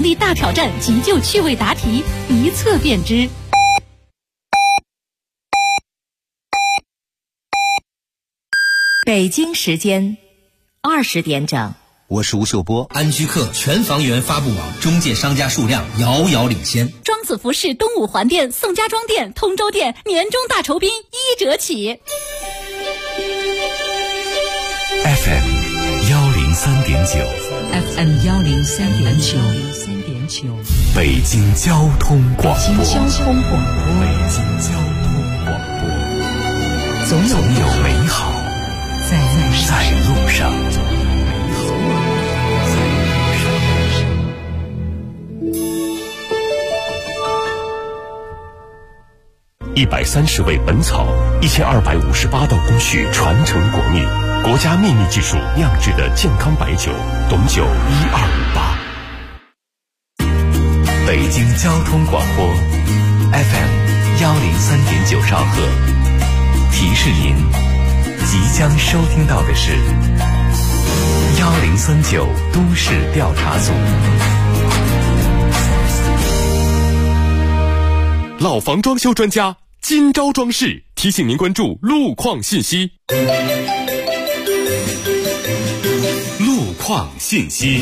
力大挑战急救趣味答题，一测便知。 北京时间20点整。 我是吴秀波。安居客全房源发布网中介商家数量遥遥领先。 庄子服饰东五环店、宋家庄店、通州店年终大酬宾1折起。 FM 103.9 FM 103.9 北京交通广播。 北京交通广播。 总有美好在路上。130味本草，1258道工序传承国秘，国家秘密技术酿制的健康白酒，董酒1258。北京交通广播 FM 103.9兆赫，提示您即将收听到的是1039都市调查组。老房装修专家今朝装饰提醒您关注路况信息。路况信息。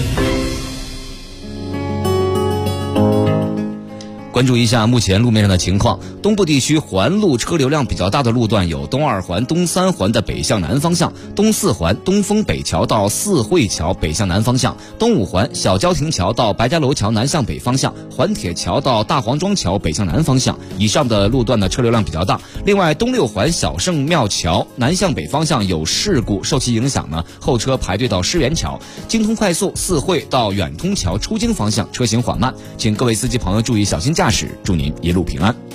关注一下目前路面上的情况。东部地区环路车流量比较大的路段有东2环、东3环的北向南方向，东4环东风北桥到四惠桥北向南方向，东5环小郊亭桥到白家楼桥南向北方向，环铁桥到大黄庄桥北向南方向。以上的路段的车流量比较大。另外，东6环小圣庙桥南向北方向有事故，受其影响呢，后车排队到狮园桥。京通快速四惠到远通桥出京方向车行缓慢，请各位司机朋友注意小心驾驶，祝您一路平安。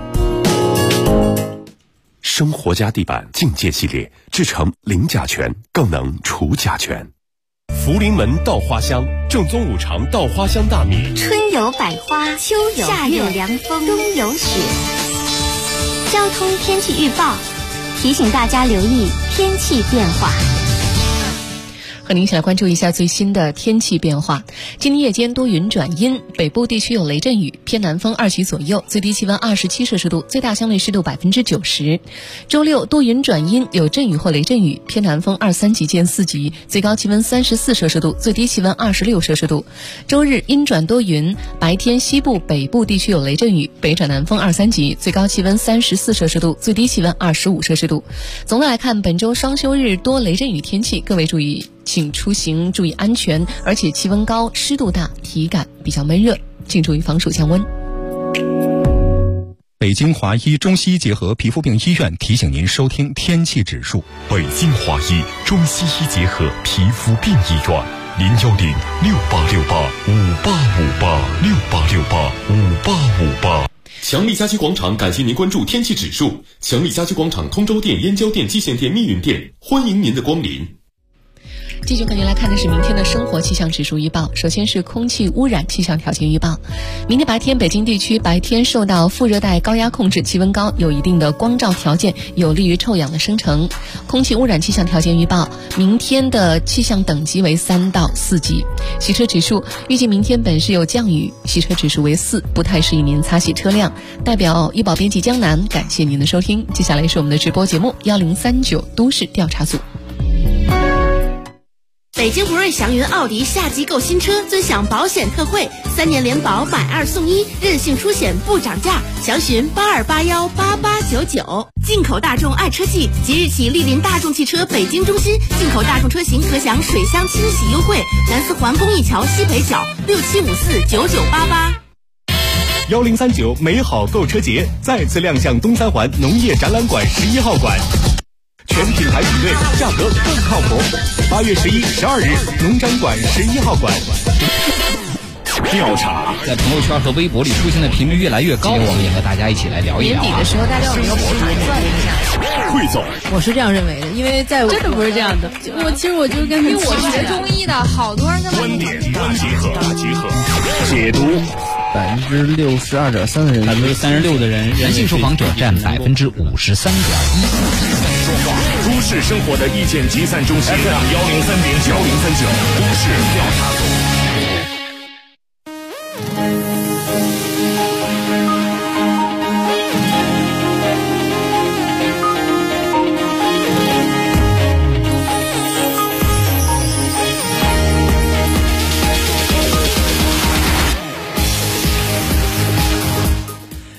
生活家地板境界系列制成零甲醛，更能除甲醛。福临门稻花香，正宗五常稻花香大米。 春有百花，秋有夏有凉风，冬有雪。交通天气预报提醒大家留意天气变化。 和您一起来关注一下最新的天气变化。今天夜间多云转阴，北部地区有雷阵雨，偏南风2级左右，最低气温27摄氏度，最大相对湿度90%。周六多云转阴，有阵雨或雷阵雨，偏南风2、3级见4级，最高气温34摄氏度，最低气温26摄氏度。周日阴转多云，白天西部、北部地区有雷阵雨，北转南风2、3级，最高气温34摄氏度，最低气温25摄氏度。总的来看，本周双休日多雷阵雨天气，各位注意，请出行注意安全，而且气温高，湿度大，体感比较闷热，请注意防暑降温。 北京华医中西医结合皮肤病医院提醒您收听天气指数。 北京华医中西医结合皮肤病医院，0106868585858强力家居广场感谢您关注天气指数。强力家居广场通州店、燕郊店、蓟县店、密云店，欢迎您的光临。 继续和您来看的是明天的生活气象指数预报。首先是空气污染气象条件预报。明天白天北京地区白天受到副热带高压控制，气温高，有一定的光照条件，有利于臭氧的生成。空气污染气象条件预报，明天的气象等级为3到4级。洗车指数预计明天本市有降雨，洗车指数为4，不太适宜您擦洗车辆。代表医保编辑江南感谢您的收听。接下来是我们的直播节目1039都市调查组。 北京福瑞祥云奥迪夏季购新车尊享保险特惠，3年联保买2送1，任性出险不涨价，详询82818899。进口大众爱车季即日起莅临大众汽车北京中心，进口大众车型可享水箱清洗优惠，南四环公益桥西北角 67549988。1039美好购车节再次亮相东3环农业展览馆11号馆，全品牌比对，价格更靠谱。8月11、12日，农展馆11号馆。调查在朋友圈和微博里出现的频率越来越高，我们也和大家一起来聊一聊。 年底的时候，大家有没有盘算一下？ 汇总， 我是这样认为的，因为在我真的不是这样的。我其实我就跟因为我学中医的，好多人跟观点大结合，解读。 62.3%的人 ，36%的人性受访者占53.1%。 都市生活的意见集散中心 FM 103.9，1039都市调查组。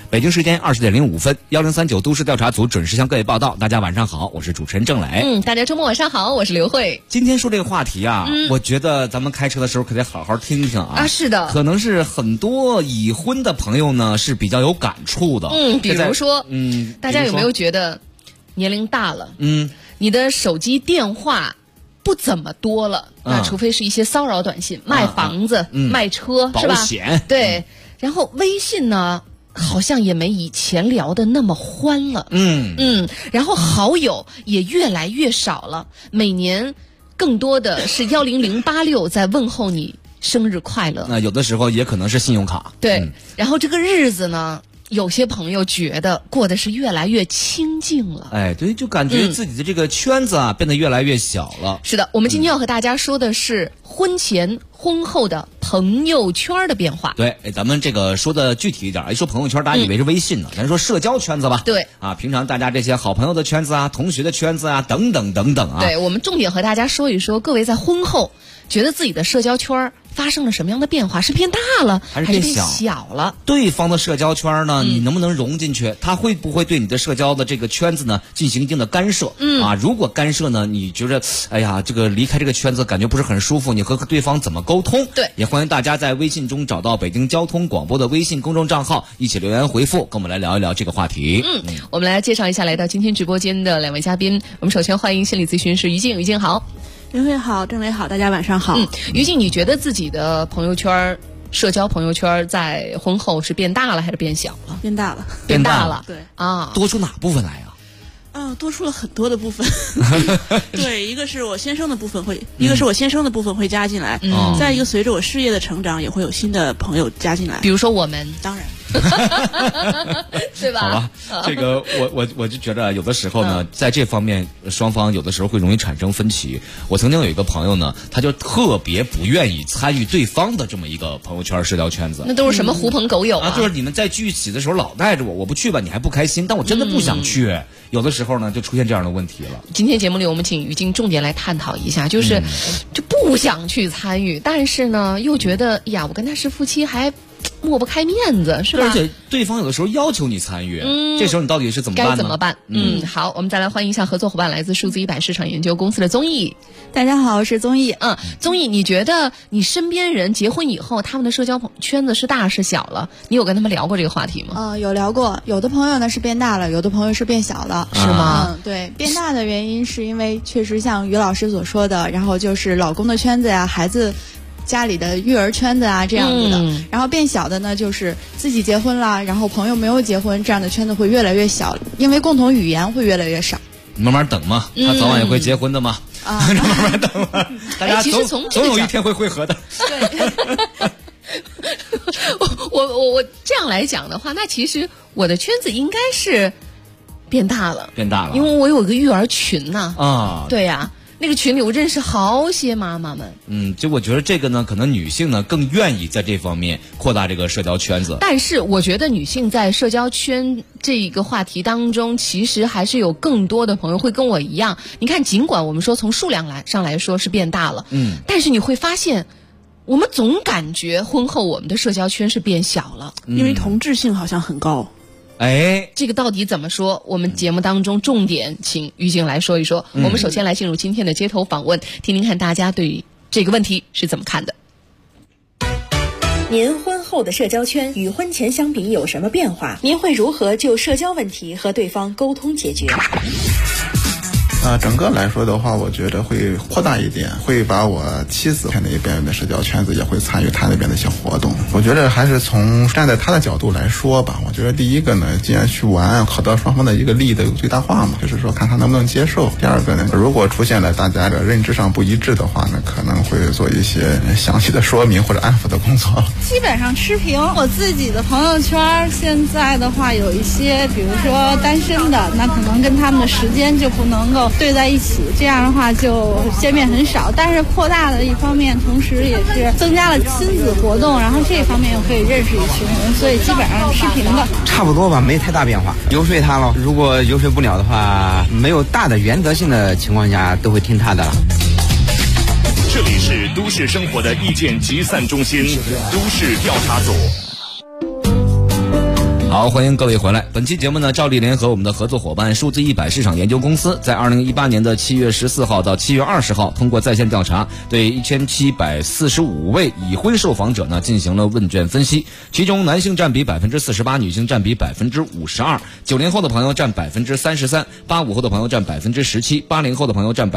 北京时间20点05分，1039都市调查组准时向各位报道。大家晚上好，我是主持人郑磊。 大家周末晚上好，我是刘慧。 今天说这个话题啊，我觉得咱们开车的时候可得好好听听啊。 是的， 可能是很多已婚的朋友呢是比较有感触的。 比如说，大家有没有觉得年龄大了，你的手机电话不怎么多了，那除非是一些骚扰短信、卖房子、卖车，是吧？ 保险， 对。然后微信呢？好像也没以前聊的那么欢了，然后好友也越来越少了，每年更多的是10086在问候你生日快乐。 那有的时候也可能是信用卡。 对，然后这个日子呢，有些朋友觉得过得是越来越清静了。 哎，对，就感觉自己的这个圈子啊变得越来越小了。 是的，我们今天要和大家说的是婚前婚后的朋友圈的变化。 对，咱们这个说的具体一点，一说朋友圈大家以为是微信呢，咱说社交圈子吧。 对啊，平常大家这些好朋友的圈子啊，同学的圈子啊，等等等等啊。 对，我们重点和大家说一说，各位在婚后觉得自己的社交圈发生了什么样的变化？是变大了还是变小了？ 对方的社交圈呢，你能不能融进去？他会不会对你的社交的这个圈子呢进行一定的干涉？如果干涉呢，你觉得哎呀，这个离开这个圈子感觉不是很舒服，你和对方怎么沟通？ 对， 也欢迎大家在微信中找到北京交通广播的微信公众账号，一起留言回复，跟我们来聊一聊这个话题。 我们来介绍一下来到今天直播间的两位嘉宾。我们首先欢迎心理咨询师于静。于静好。 刘慧好，郑磊好，大家晚上好。 于静，你觉得自己的朋友圈、社交朋友圈在婚后是变大了还是变小了？ 变大了， 变大了。 对啊， 多出哪部分来啊？ 多出了很多的部分。对，一个是我先生的部分会，加进来。再一个，随着我事业的成长，也会有新的朋友加进来。 比如说我们， 当然。 对吧？ 好吧，这个我就觉得有的时候呢，在这方面双方有的时候会容易产生分歧。我曾经有一个朋友呢，他就特别不愿意参与对方的这么一个朋友圈社交圈子。 那都是什么狐朋狗友啊？ 就是你们在聚一起的时候老带着我不去吧，你还不开心，但我真的不想去。有的时候呢，就出现这样的问题了。 今天节目里，我们请于静重点来探讨一下，就是就不想去参与，但是呢，又觉得呀，我跟他是夫妻，还抹不开面子，是吧？ 而且对方有的时候要求你参与，这时候你到底是怎么办呢？ 该怎么办？好，我们再来欢迎一下合作伙伴，来自数字100市场研究公司的综艺。 大家好，我是综艺。 综艺，你觉得你身边人结婚以后，他们的社交圈子是大是小了？你有跟他们聊过这个话题吗？ 有聊过，有的朋友呢是变大了，有的朋友是变小了， 是吗？ 对，变大的原因是因为确实像于老师所说的，然后就是老公的圈子呀，孩子家里的育儿圈子啊这样子的，然后变小的呢就是自己结婚了，然后朋友没有结婚，这样的圈子会越来越小，因为共同语言会越来越少。 慢慢等嘛，他早晚也会结婚的嘛。慢慢等嘛，大家总有一天会汇合的。 对。我这样来讲的话，那其实我的圈子应该是变大了，因为我有个育儿群呐。对呀。那个群里我认识好些妈妈们。 就我觉得这个呢，可能女性呢更愿意在这方面扩大这个社交圈子。 但是我觉得女性在社交圈这一个话题当中，其实还是有更多的朋友会跟我一样。你看，尽管我们说从数量上来说是变大了，但是你会发现，我们总感觉婚后我们的社交圈是变小了， 因为同质性好像很高。 这个到底怎么说？我们节目当中重点请于静来说一说。我们首先来进入今天的街头访问，听听看大家对这个问题是怎么看的。 您婚后的社交圈与婚前相比有什么变化？您会如何就社交问题和对方沟通解决？ 整个来说的话，我觉得会扩大一点，会把我妻子那边的社交圈子也会参与他那边的一些活动。我觉得还是从站在他的角度来说吧，我觉得第一个呢，既然去玩，好到双方的一个利益的最大化嘛，就是说看他能不能接受。第二个呢，如果出现了大家的认知上不一致的话呢，可能会做一些详细的说明或者安抚的工作。 基本上持平。我自己的朋友圈现在的话，有一些比如说单身的，那可能跟他们的时间就不能够对在一起，这样的话就见面很少。但是扩大的一方面，同时也是增加了亲子活动，然后这方面又可以认识一群人，所以基本上持平的。 差不多吧，没太大变化。游说他了，如果游说不了的话，没有大的原则性的情况下，都会听他的了。 这里是都市生活的意见集散中心，都市调查组。 好，欢迎各位回来。本期节目呢，照例联合我们的合作伙伴数字100市场研究公司，在2018年的7月14号到7月20号，通过在线调查，对1745位已婚受访者呢进行了问卷分析，其中男性占比48%，女性占比52%，90后的朋友占33%，85后的朋友占17%，80后的朋友占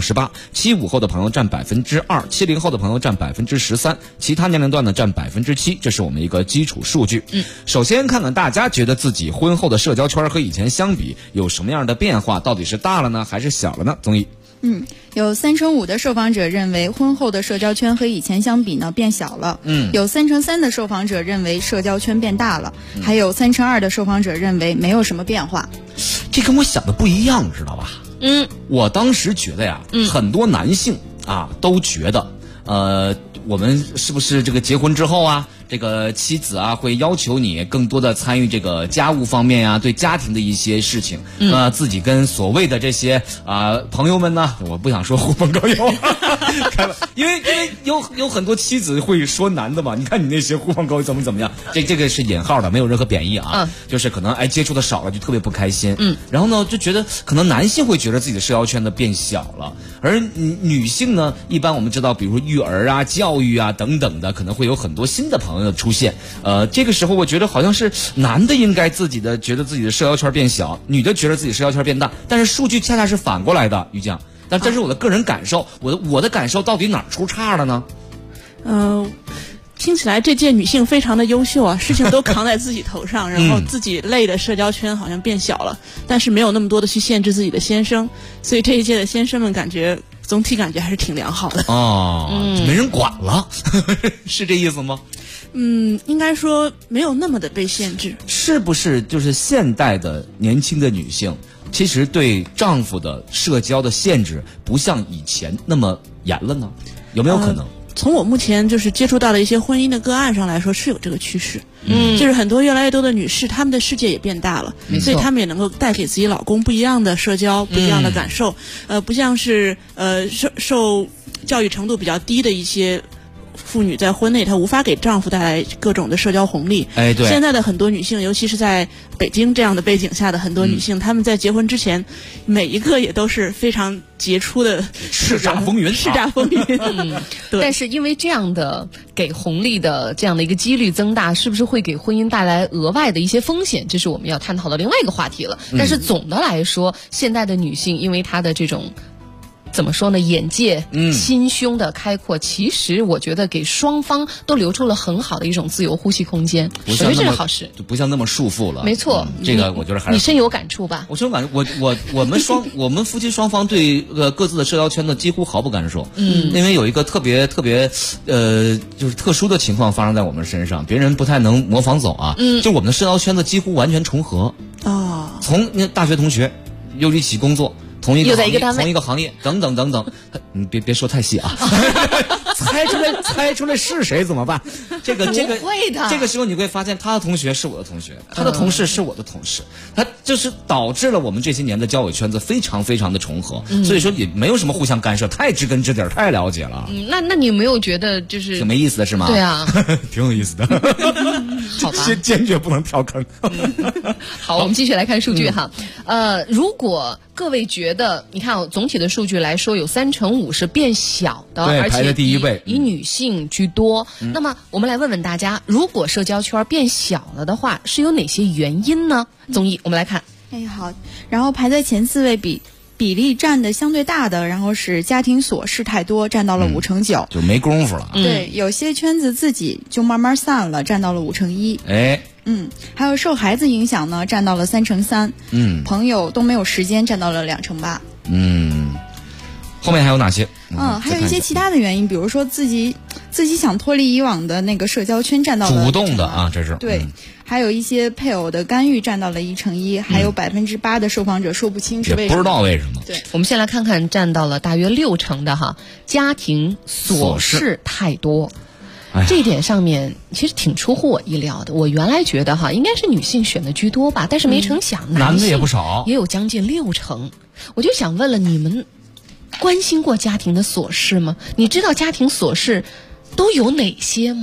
28%，75后的朋友占2%，70后的朋友占13%，其他年龄段呢占7%，这是我们一个基础数据。首先看看大家觉得自己婚后的社交圈和以前相比有什么样的变化，到底是大了呢还是小了呢？综艺有3/5的受访者认为婚后的社交圈和以前相比呢变小了，有3/3的受访者认为社交圈变大了，还有3/2的受访者认为没有什么变化。 这跟我想的不一样，知道吧？我当时觉得呀，很多男性啊都觉得，我们是不是这个结婚之后啊，这个妻子啊会要求你更多的参与这个家务方面呀，对家庭的一些事情，自己跟所谓的这些朋友们呢，我不想说狐朋狗友，因为有很多妻子会说男的嘛，你看你那些狐朋狗友怎么样，这个是引号的，没有任何贬义啊，就是可能接触的少了就特别不开心，然后呢就觉得可能男性会觉得自己的社交圈子变小了，而女性呢，一般我们知道，比如说育儿啊、教育啊等等的，可能会有很多新的朋友的出现。这个时候我觉得好像是男的应该觉得自己的社交圈变小，女的觉得自己社交圈变大，但是数据恰恰是反过来的，于酱。但这是我的个人感受，我的感受到底哪儿出岔了呢？ 听起来这届女性非常的优秀啊，事情都扛在自己头上，然后自己累的社交圈好像变小了，但是没有那么多的去限制自己的先生，所以这一届的先生们总体感觉还是挺良好的。 没人管了，是这意思吗？ 应该说没有那么的被限制。 是不是就是现代的年轻的女性，其实对丈夫的社交的限制不像以前那么严了呢？有没有可能？ 从我目前就是接触到的一些婚姻的个案上来说，是有这个趋势。就是很多越来越多的女士，她们的世界也变大了，所以她们也能够带给自己老公不一样的社交、不一样的感受。不像是受教育程度比较低的一些妇女在婚内她无法给丈夫带来各种的社交红利。 对， 现在的很多女性，尤其是在北京这样的背景下的很多女性，她们在结婚之前，每一个也都是非常杰出的叱咤风云。 对。 但是因为这样的给红利的这样的一个几率增大，是不是会给婚姻带来额外的一些风险？这是我们要探讨的另外一个话题了。但是总的来说，现代的女性因为她的这种怎么说呢？眼界、心胸的开阔，其实我觉得给双方都留出了很好的一种自由呼吸空间，我觉得这是好事， 就不像那么束缚了。 没错， 这个我觉得还是你深有感触吧？ 我深有感触，我们夫妻双方对各自的社交圈子几乎毫不干涉。因为有一个特别就是特殊的情况发生在我们身上，别人不太能模仿走啊。就我们的社交圈子几乎完全重合。从大学同学又一起工作。同一个行业等等，你别说太细啊，猜出来是谁怎么办？这个会的。 这个时候你会发现，他的同学是我的同学，他的同事是我的同事，他就是导致了我们这些年的交友圈子非常非常的重合，所以说也没有什么互相干涉，太知根知底，太了解了。 那你有没有觉得就是挺没意思的是吗？ 对啊， 挺有意思的。 好吧， 坚决不能跳坑。 好，我们继续来看数据哈。如果各位觉得，你看总体的数据来说，有3/5是变小的，而且排在第一位， 以女性居多。那么我们来问问大家，如果社交圈变小了的话，是有哪些原因呢？综艺我们来看。 好，然后排在前4位比例占的相对大的，然后是家庭琐事太多，占到了5/9， 就没功夫了。 对，有些圈子自己就慢慢散了，占到了5/1。还有受孩子影响呢，占到了3/3。朋友都没有时间，占到了2/8。 后面还有哪些？ 还有一些其他的原因，比如说自己想脱离以往的那个社交圈，占到了主动的啊，这是对。还有一些配偶的干预占到了1/1，还有8%的受访者说不清是为什么， 也不知道为什么。 对， 我们先来看看占到了大约60%的哈，家庭琐事太多。这一点上面其实挺出乎我意料的。我原来觉得哈，应该是女性选的居多吧，但是没成想男的也不少， 也有将近60%。我就想问了，你们关心过家庭的琐事吗？你知道家庭琐事都有哪些吗？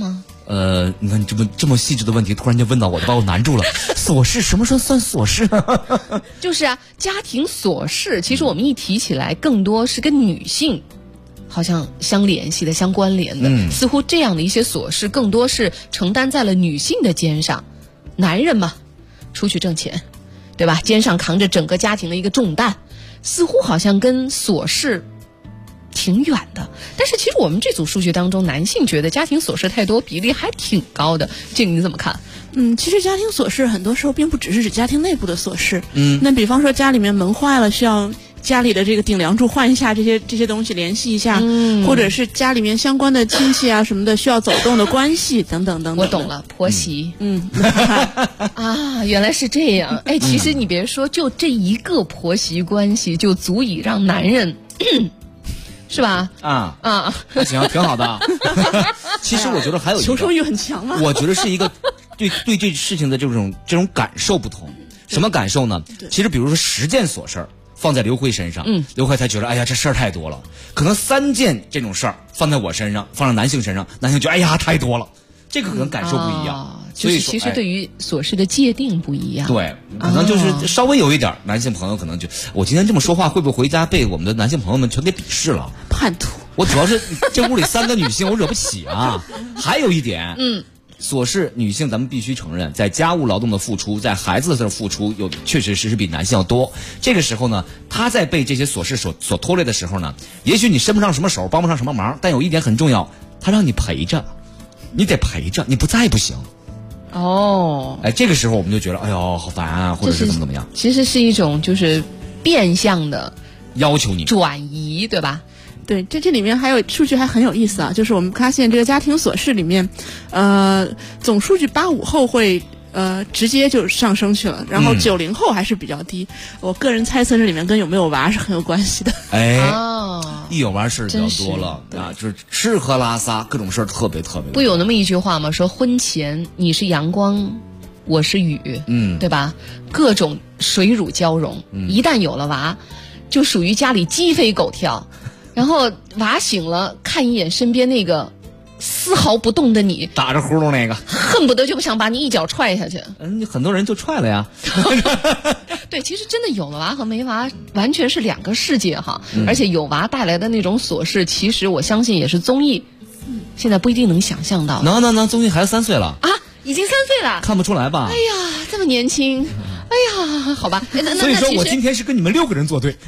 你看这么细致的问题，突然间问到我，把我难住了。琐事什么时候算琐事啊？ 就是啊，家庭琐事，其实我们一提起来，更多是跟女性好像相联系的、相关联的。似乎这样的一些琐事，更多是承担在了女性的肩上。男人嘛，出去挣钱，对吧？肩上扛着整个家庭的一个重担，似乎好像跟琐事挺远的。但是其实我们这组数据当中，男性觉得家庭琐事太多，比例还挺高的。这个你怎么看？ 其实家庭琐事很多时候并不只是指家庭内部的琐事。那比方说家里面门坏了，需要家里的这个顶梁柱换一下，这些东西联系一下，或者是家里面相关的亲戚啊什么的需要走动的关系等等等等。 我懂了，婆媳。啊，原来是这样。哎，其实你别说，就这一个婆媳关系，就足以让男人。是吧？ 行，挺好的。其实我觉得还有一个求生欲很强嘛。 我觉得是一个对这事情的这种感受不同。什么感受呢？其实比如说10件琐事儿放在刘辉身上，刘辉才觉得哎呀这事儿太多了。可能3件这种事儿放在我身上，放在男性身上，男性觉得哎呀太多了。这个可能感受不一样。 所以其实对于琐事的界定不一样。 对，可能就是稍微有一点，男性朋友可能就我今天这么说话，会不会回家被我们的男性朋友们全给鄙视了？ 叛徒！ 我主要是这屋里3个女性，我惹不起啊。还有一点，琐事女性咱们必须承认，在家务劳动的付出，在孩子的付出，确实是比男性要多。这个时候呢，她在被这些琐事所拖累的时候呢，也许你伸不上什么手，帮不上什么忙，但有一点很重要，她让你陪着，你得陪着，你不在不行。这个时候我们就觉得，哎呦，好烦啊，或者是怎么样？ 其实是一种就是变相的要求你转移，对吧？ 对，这里面还有数据还很有意思啊，就是我们发现这个家庭琐事里面，总数据85后会直接就上升去了，然后90后还是比较低。我个人猜测这里面跟有没有娃是很有关系的。 一有娃事比较多了啊，就是吃喝拉撒各种事儿特别特别。 不有那么一句话吗？说婚前你是阳光，我是雨，对吧？各种水乳交融，一旦有了娃，就属于家里鸡飞狗跳。然后娃醒了，看一眼身边那个丝毫不动的你， 打着呼噜那个， 恨不得就想把你一脚踹下去。 很多人就踹了呀。 对，其实真的有了娃和没娃完全是2个世界哈。而且有娃带来的那种琐事，其实我相信也是综艺现在不一定能想象到。 能，综艺孩子3岁了啊， 已经3岁了， 看不出来吧？ 哎呀，这么年轻，哎呀，好吧。 所以说我今天是跟你们6个人作对。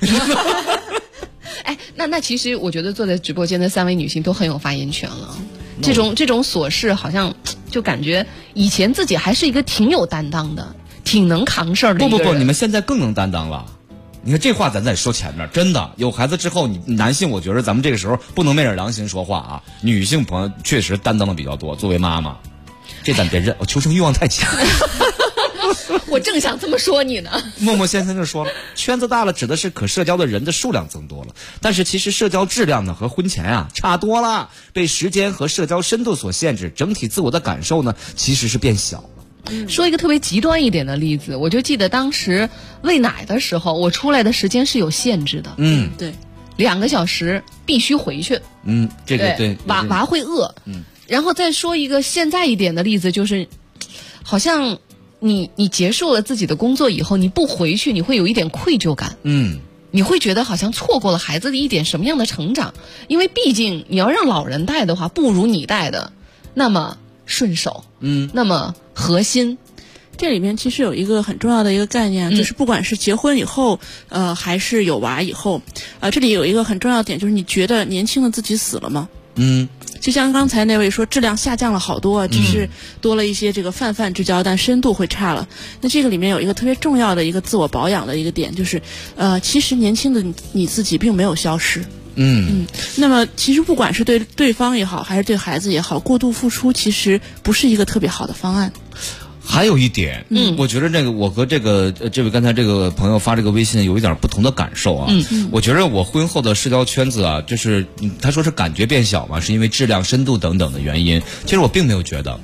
那其实我觉得坐在直播间的3位女性都很有发言权了。这种琐事好像就感觉以前自己还是一个挺有担当的、挺能扛事儿的一个人。 不，你们现在更能担当了。你看这话咱再说前面，真的有孩子之后，你男性我觉得咱们这个时候不能昧着良心说话啊。女性朋友确实担当的比较多，作为妈妈，这咱别认，我求生欲望太强。 我正想这么说你呢。 默默先生就说了，圈子大了指的是可社交的人的数量增多了，但是其实社交质量呢和婚前啊差多了，被时间和社交深度所限制，整体自我的感受呢其实是变小了。 说一个特别极端一点的例子，我就记得当时喂奶的时候，我出来的时间是有限制的。 对 ，2个小时必须回去。 这个对， 娃会饿。然后再说一个现在一点的例子，就是好像你结束了自己的工作以后，你不回去，你会有一点愧疚感。你会觉得好像错过了孩子的一点什么样的成长，因为毕竟你要让老人带的话，不如你带的那么顺手，那么核心。 这里面其实有一个很重要的一个概念，就是不管是结婚以后，还是有娃以后，这里有一个很重要的点，就是你觉得年轻的自己死了吗？就像刚才那位说，质量下降了好多，只是多了一些这个泛之交，但深度会差了。那这个里面有一个特别重要的一个自我保养的一个点，就是其实年轻的你自己并没有消失。那么其实不管是对对方也好，还是对孩子也好，过度付出其实不是一个特别好的方案。 还有一点，我觉得这个我和这位刚才这个朋友发这个微信有一点不同的感受啊。我觉得我婚后的社交圈子啊，就是他说是感觉变小嘛，是因为质量、深度等等的原因。其实我并没有觉得，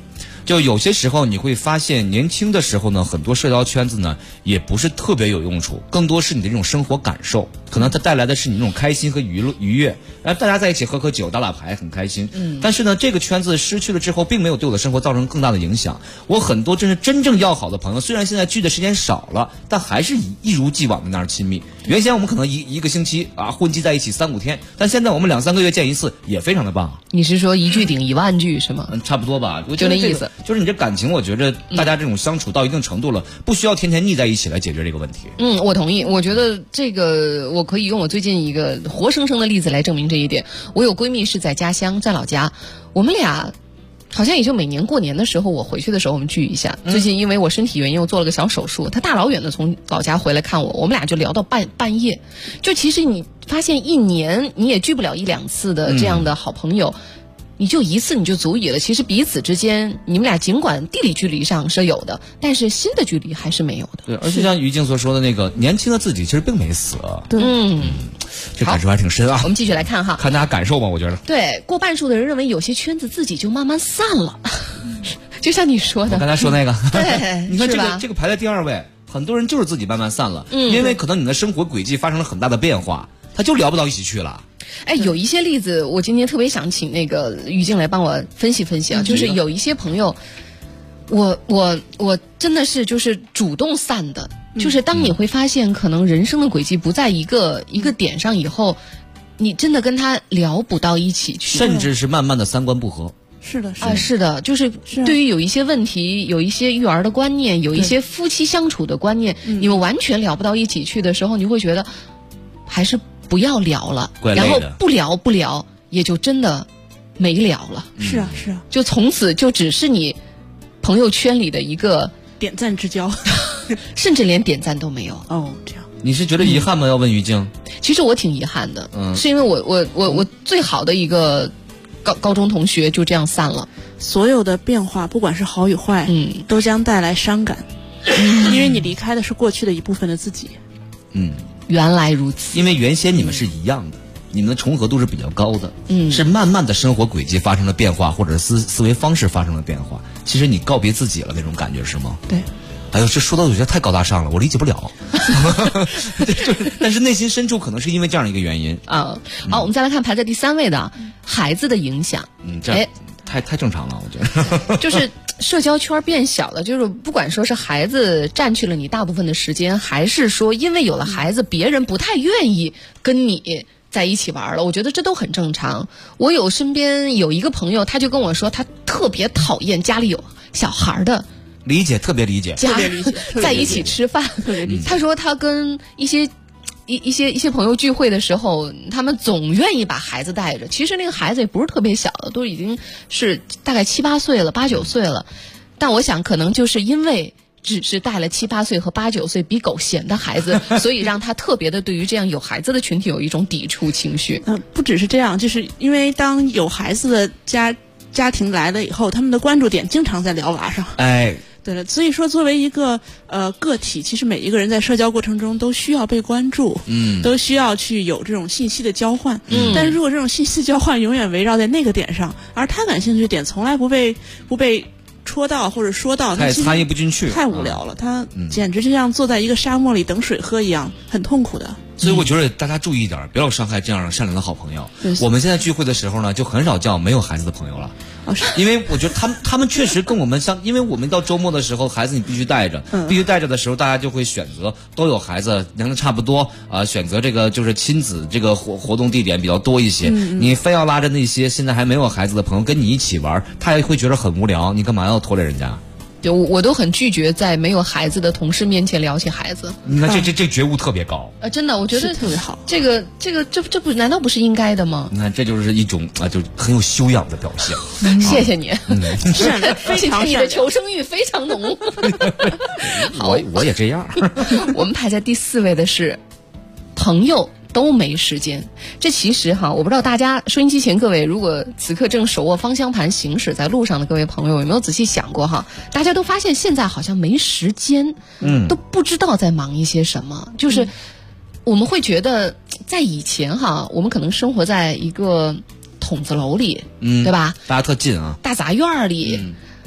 就有些时候你会发现，年轻的时候呢，很多社交圈子呢也不是特别有用处，更多是你的这种生活感受，可能它带来的是你那种开心和愉悦，然后大家在一起喝酒打牌很开心。但是呢，这个圈子失去了之后，并没有对我的生活造成更大的影响。我很多真正要好的朋友，虽然现在聚的时间少了，但还是一如既往的那样亲密。原先我们可能一个星期混迹在一起3-5天，但现在我们2-3个月见一次，也非常的棒。 你是说一句顶1万句是吗？ 差不多吧，我就那意思。 就是你这感情，我觉着大家这种相处到一定程度了，不需要天天腻在一起来解决这个问题。 我同意。我觉得这个我可以用我最近一个活生生的例子来证明这一点。我有闺蜜是在家乡，在老家，我们俩好像也就每年过年的时候，我回去的时候我们聚一下。最近因为我身体原因，我做了个小手术，他大老远的从老家回来看我，我们俩就聊到半夜。就其实你发现一年你也聚不了1-2次的这样的好朋友，你就一次你就足以了。其实彼此之间，你们俩尽管地理距离上是有的，但是心的距离还是没有的。 对，而且像于静所说的那个年轻的自己，其实并没死。 对， 这感受还挺深啊。 我们继续来看哈， 看大家感受吧，我觉得。 对，过半数的人认为有些圈子自己就慢慢散了，就像你说的， 我刚才说那个， 对， 你看这个排在第2位，很多人就是自己慢慢散了，因为可能你的生活轨迹发生了很大的变化，他就聊不到一起去了。 有一些例子，我今天特别想请那个于静来帮我分析分析啊，就是有一些朋友，我真的是就是主动散的，就是当你会发现可能人生的轨迹不在一个点上以后，你真的跟他聊不到一起去， 甚至是慢慢的三观不合。 是的， 是的，就是对于有一些问题，有一些育儿的观念，有一些夫妻相处的观念，你们完全聊不到一起去的时候，你会觉得还是不要聊了，然后不聊，也就真的没聊了。 是啊， 就从此就只是你朋友圈里的一个点赞之交， 甚至连点赞都没有。 哦，这样。 你是觉得遗憾吗？要问于静。 其实我挺遗憾的，是因为我最好的一个高中同学就这样散了。 所有的变化，不管是好与坏，都将带来伤感，因为你离开的是过去的一部分的自己。 原来如此。 因为原先你们是一样的，你们的重合度是比较高的，是慢慢的生活轨迹发生了变化，或者思维方式发生了变化。其实你告别自己了那种感觉是吗？ 对。 哎呦，这说到有些太高大上了，我理解不了。但是内心深处可能是因为这样一个原因啊。好，我们再来看排在第3位的孩子的影响。 这太正常了，我觉得。 就是社交圈变小了，就是不管说是孩子占据了你大部分的时间，还是说因为有了孩子，别人不太愿意跟你在一起玩了，我觉得这都很正常。我身边有一个朋友，他就跟我说，他特别讨厌家里有小孩的。 特别理解， 在一起吃饭。他说他跟一些朋友聚会的时候，他们总愿意把孩子带着。其实那个孩子也不是特别小的，都已经是大概7-8岁了，8-9岁了。但我想可能就是因为只是带了7-8岁和8-9岁比狗闲的孩子，所以让他特别的对于这样有孩子的群体有一种抵触情绪。 不只是这样，就是因为当有孩子的家庭来了以后，他们的关注点经常在聊娃上。对了，所以说作为一个个体，其实每一个人在社交过程中都需要被关注，都需要去有这种信息的交换。但是如果这种信息交换永远围绕在那个点上，而他感兴趣的点从来不被戳到或者说到， 他也参与不进去， 太无聊了。他简直就像坐在一个沙漠里等水喝一样，很痛苦的。 所以我觉得大家注意一点，不要伤害这样善良的好朋友。我们现在聚会的时候呢，就很少叫没有孩子的朋友了。因为我觉得他们确实跟我们因为我们到周末的时候，孩子你必须带着，的时候，大家就会选择都有孩子，年龄差不多选择这个就是亲子这个活动地点比较多一些。你非要拉着那些现在还没有孩子的朋友跟你一起玩，他也会觉得很无聊，你干嘛要拖累人家？ 就我都很拒绝在没有孩子的同事面前聊起孩子。 你看这觉悟特别高真的，我觉得特别好。 这不难道不是应该的吗？ 你看，这就是一种就很有修养的表现。 谢谢你， 非常你的求生欲非常浓。好， 我也这样。 我们排在第4位的是朋友都没时间。这其实我不知道大家收音机前各位，如果此刻正手握方向盘行驶在路上的各位朋友，有没有仔细想过大家都发现现在好像没时间，都不知道在忙一些什么。就是我们会觉得在以前我们可能生活在一个筒子楼里，对吧？ 大家特近啊， 大杂院里。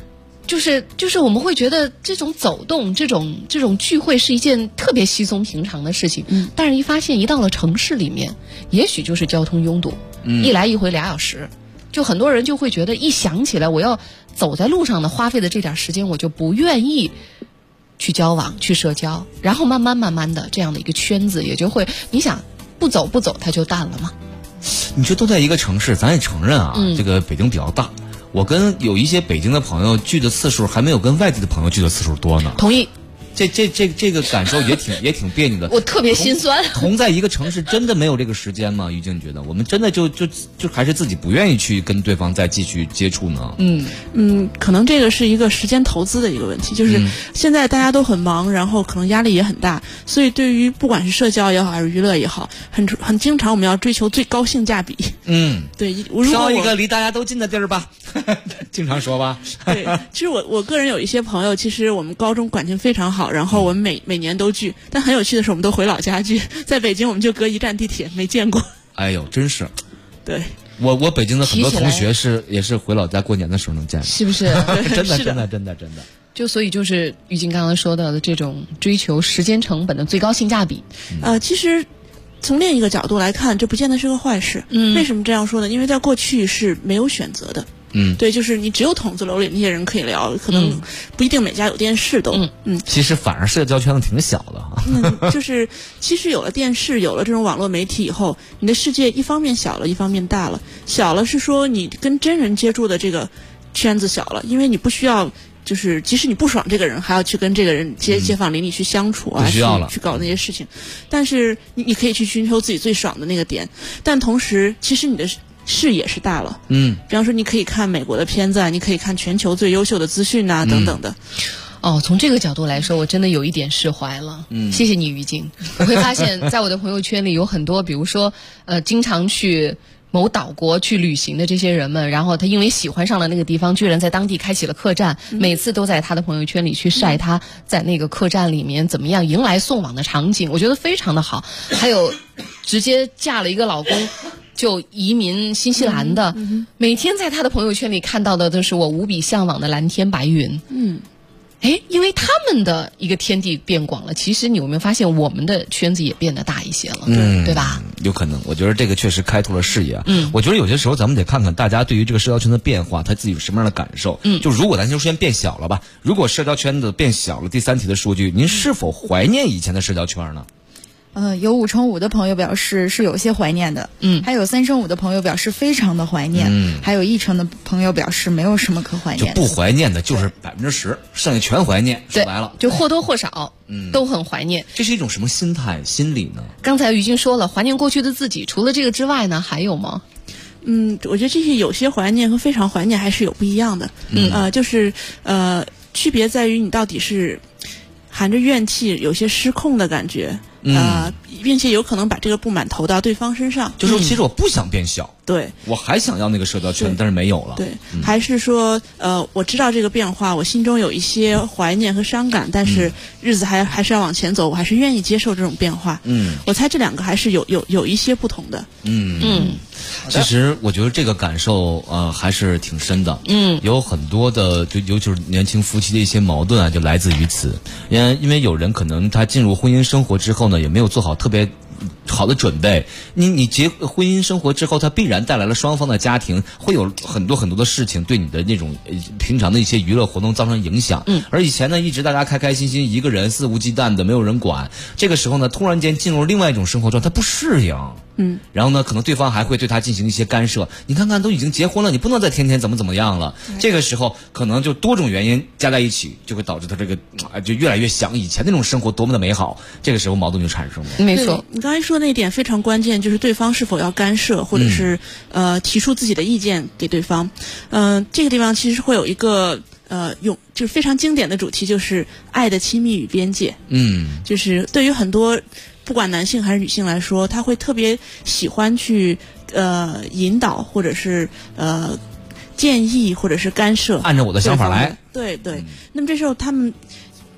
就是我们会觉得这种走动、这种聚会是一件特别稀松平常的事情。但是一发现一到了城市里面，也许就是交通拥堵，一来一回2小时，就很多人就会觉得一想起来我要走在路上的花费的这点时间，我就不愿意去交往、去社交，然后慢慢的这样的一个圈子也就会，你想不走它就淡了吗？ 你说都在一个城市，咱也承认啊，这个北京比较大。我跟有一些北京的朋友聚的次数还没有跟外地的朋友聚的次数多呢。 同意。 这个感受也挺别扭的。 我特别心酸。 同在一个城市，真的没有这个时间吗？于静觉得我们真的就还是自己不愿意去跟对方再继续接触呢？ 可能这个是一个时间投资的一个问题，就是现在大家都很忙，然后可能压力也很大，所以对于不管是社交也好还是娱乐也好，很经常我们要追求最高性价比。对， 挑一个离大家都近的地儿吧，经常说吧。 对，其实我个人有一些朋友，其实我们高中感情非常好，然后我们每年都聚，但很有趣的是我们都回老家聚，在北京我们就隔一站地铁，没见过。 哎呦，真是。 对， 我北京的很多同学也是回老家过年的时候能见， 是不是？ 真的。 就所以就是于静刚刚说到的这种追求时间成本的最高性价比。 其实从另一个角度来看，这不见得是个坏事。为什么这样说呢？因为在过去是没有选择的。对，就是你只有筒子楼里那些人可以聊，可能不一定每家有电视都。 其实反而社交圈子挺小的哈。 就是其实有了电视，有了这种网络媒体以后，你的世界一方面小了，一方面大了。小了是说你跟真人接触的这个圈子小了，因为你不需要。就是即使你不爽这个人，还要去跟这个人街坊邻里去相处啊，去搞那些事情。但是你可以去寻求自己最爽的那个点，但同时其实你的视野是大了。比方说你可以看美国的片子啊，你可以看全球最优秀的资讯啊，等等的。 从这个角度来说，我真的有一点释怀了。谢谢你，于静。我会发现在我的朋友圈里有很多，比如说经常去某岛国去旅行的这些人们，然后他因为喜欢上了那个地方，居然在当地开启了客栈，每次都在他的朋友圈里去晒他在那个客栈里面怎么样迎来送往的场景，我觉得非常的好。还有直接嫁了一个老公就移民新西兰的，每天在他的朋友圈里看到的都是我无比向往的蓝天白云。因为他们的一个天地变广了，其实你有没有发现我们的圈子也变得大一些了，对吧？ 有可能，我觉得这个确实开拓了视野。我觉得有些时候咱们得看看大家对于这个社交圈的变化，他自己有什么样的感受。就如果咱就先变小了吧，如果社交圈子变小了，第3题的数据，您是否怀念以前的社交圈呢？ 有5×5的朋友表示是有些怀念的，还有3×5的朋友表示非常的怀念，还有1×的朋友表示没有什么可怀念的。 就不怀念的就是10%，剩下全怀念。说白了， 就或多或少，都很怀念。 这是一种什么心态、心理呢？ 刚才于静说了，怀念过去的自己，除了这个之外呢，还有吗？ 我觉得这些有些怀念和非常怀念还是有不一样的。就是区别在于你到底是含着怨气，有些失控的感觉。并且有可能把这个不满投到对方身上， 就说其实我不想变小， 对， 我还想要那个社交圈，但是没有了。 对，还是说我知道这个变化，我心中有一些怀念和伤感，但是日子还是要往前走，我还是愿意接受这种变化。我猜这2个还是有一些不同的。 其实我觉得这个感受还是挺深的。有很多的尤其是年轻夫妻的一些矛盾啊，就来自于此。因为有人可能他进入婚姻生活之后呢，也没有做好特别好的准备。你婚姻生活之后，它必然带来了双方的家庭会有很多的事情对你的那种平常的一些娱乐活动造成影响。而以前呢，一直大家开开心心一个人肆无忌惮的，没有人管。这个时候呢，突然间进入另外一种生活状态，他不适应。然后呢，可能对方还会对他进行一些干涉。你看看，都已经结婚了，你不能再天天怎么样了。这个时候，可能就多种原因加在一起，就会导致他这个就越来越想以前那种生活多么的美好。这个时候矛盾就产生了。 没错， 你刚才说那一点非常关键，就是对方是否要干涉，或者是提出自己的意见给对方。这个地方其实会有一个就是非常经典的主题，就是爱的亲密与边界。就是对于很多不管男性还是女性来说，他会特别喜欢去引导，或者是建议，或者是干涉， 按照我的想法来。 对。那么这时候他们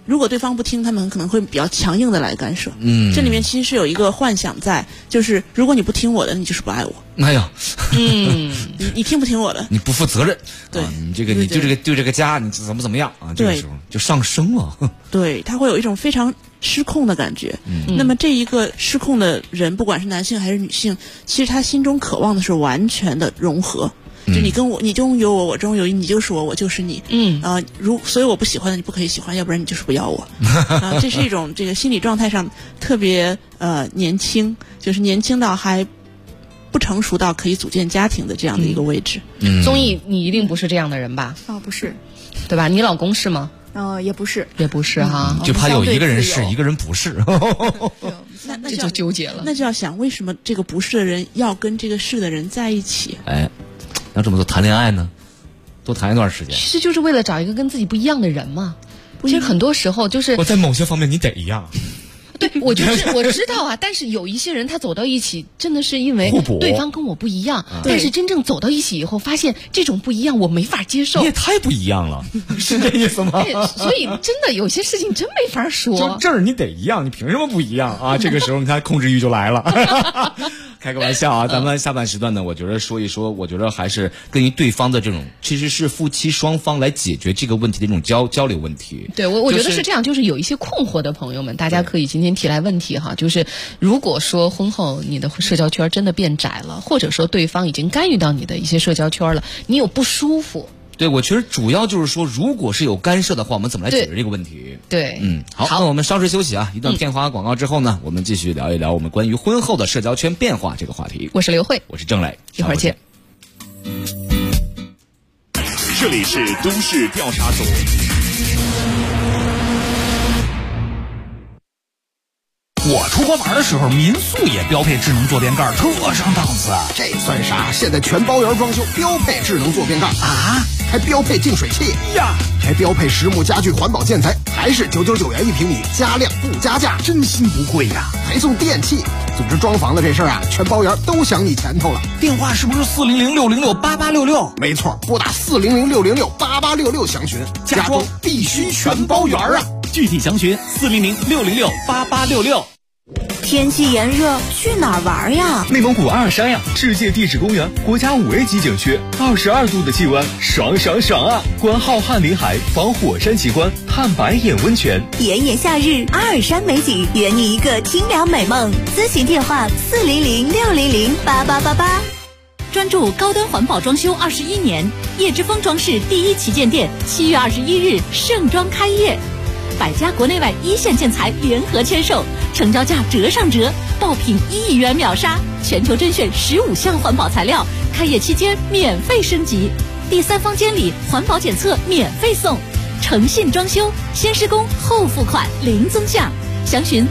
如果对方不听，他们可能会比较强硬的来干涉。这里面其实是有一个幻想在，就是如果你不听我的，你就是不爱我。 哎呀， 你听不听我的？ 你不负责任。 对， 你这个你对这个家你怎么样啊？这个时候就上升了。 对，他会有一种非常失控的感觉。那么这一个失控的人，不管是男性还是女性，其实他心中渴望的是完全的融合。就你跟我，你中有我，我中有你，就是我，我就是你。所以我不喜欢的你不可以喜欢，要不然你就是不要我。这是一种这个心理状态上特别年轻，就是年轻到还不成熟到可以组建家庭的这样的一个位置。 综艺你一定不是这样的人吧？ 不是， 对吧？你老公是吗？ 也不是， 也不是哈， 就怕有一个人是，一个人不是。 那这就纠结了。 那就要想，为什么这个不是的人要跟这个是的人在一起？ 要这么做谈恋爱呢，多谈一段时间， 其实就是为了找一个跟自己不一样的人嘛。其实很多时候就是我在某些方面你得一样。 对，我知道啊，但是有一些人他走到一起，真的是因为对方跟我不一样，但是真正走到一起以后，发现这种不一样我没法接受。 你也太不一样了，是这意思吗？ 所以真的有些事情真没法说。 就这儿你得一样，你凭什么不一样啊？这个时候你看控制欲就来了。开个玩笑啊，咱们下半时段呢，我觉得说一说，我觉得还是根据对方的这种，其实是夫妻双方来解决这个问题的一种交流问题。 对，我觉得是这样，就是有一些困惑的朋友们，大家可以今天提来问题哈，就是如果说婚后你的社交圈真的变窄了，或者说对方已经干预到你的一些社交圈了，你有不舒服。 对，我觉得主要就是说，如果是有干涉的话，我们怎么来解决这个问题？ 对， 好，那我们稍事休息啊，一段片花广告之后呢，我们继续聊一聊我们关于婚后的社交圈变化这个话题。 我是刘慧， 我是郑磊， 一会儿见。 这里是都市调查组。 我出国玩的时候，民宿也标配智能坐便盖，特上档次。 这算啥？现在全包圆装修标配智能坐便盖啊，还标配净水器呀，还标配实木家具环保建材，还是999元1平米，加量不加价， 真心不贵呀！ 还送电器。总之装房的这事儿啊，全包圆都想你前头了。 电话是不是400-606-8866？ 没错，拨打400-606-8866详询。 家装必须全包圆啊！具体详询400-606-8866。 天气炎热，去哪儿玩呀？ 内蒙古阿尔山呀，世界地质公园，国家5A 级景区，22度的气温，爽爽爽啊！观浩瀚林海，访火山奇观，探白眼温泉。 炎炎夏日，阿尔山美景，圆你一个清凉美梦。咨询电话400-600-8888。 专注高端环保装修21年，叶之峰装饰第一旗舰店7月21日盛装开业。百家国内外一线建材联合签售，成交价折上折，爆品1亿元秒杀，全球甄选15项环保材料，开业期间免费升级，第3方监理环保检测免费送，诚信装修，先施工后付款零增项，详询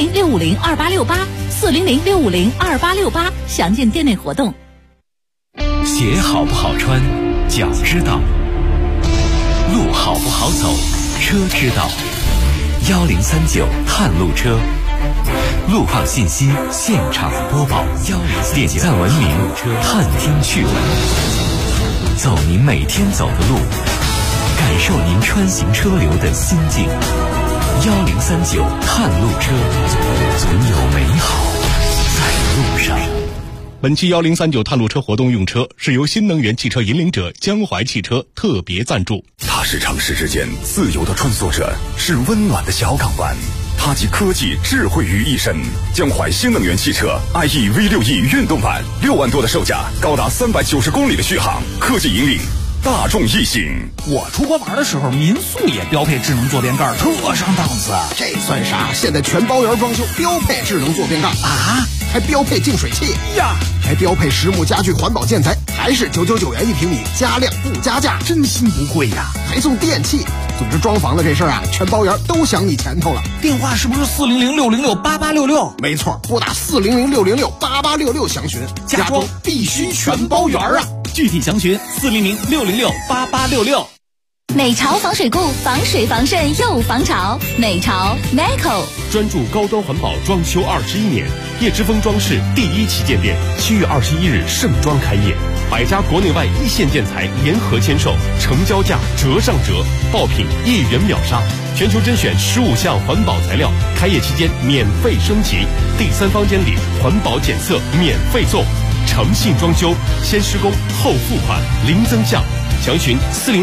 400-650-2868，400-650-2868，详见店内活动。 鞋好不好穿，脚知道；路好不好走，车知道。1039探路车，路况信息现场播报。点赞文明，探听趣闻，走您每天走的路，感受您穿行车流的心境。1039探路车，总有美好在路上。 本期1039探路车活动用车是由新能源汽车引领者江淮汽车特别赞助。 它是城市之间自由的穿梭者，是温暖的小港湾。它集科技智慧于一身。江淮新能源汽车 IE V6E 运动版，6万多的售价，高达390公里的续航，科技引领大众一行。 我出国玩的时候，民宿也标配智能坐便盖，特上档次。 这算啥？现在全包圆装修标配智能坐便盖啊，还标配净水器呀，还标配实木家具环保建材，还是999元1平米，加量不加价， 真心不贵呀！ 还送电器。总之装房的这事儿啊，全包圆都想你前头了。 电话是不是400-606-8866？ 没错，拨打400-600-8866详询。 家装必须全包圆啊！具体详询400-606-8866。 美潮防水固，防水防渗又防潮。美潮 Meco 专注高端环保装修21年，叶之峰装饰第一旗舰店7月21日盛装开业，百家国内外一线建材联合签售，成交价折上折，爆品1亿元秒杀。 全球甄选15项环保材料，开业期间免费升级，第三方监理，环保检测免费送，诚信装修，先施工后付款，零增项。详询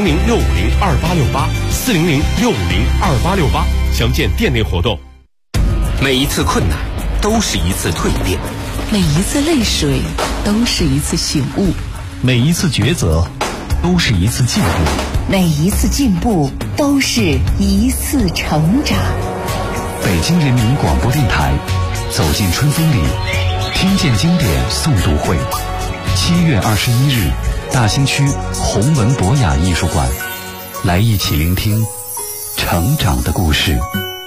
400-650-2868，400-650-2868，详见店内活动。 每一次困难都是一次蜕变， 每一次泪水都是一次醒悟， 每一次抉择都是一次进步， 每一次进步都是一次成长。 北京人民广播电台，走进春风里，听见经典诵读会，7月21日，大兴区弘文博雅艺术馆，来一起聆听成长的故事。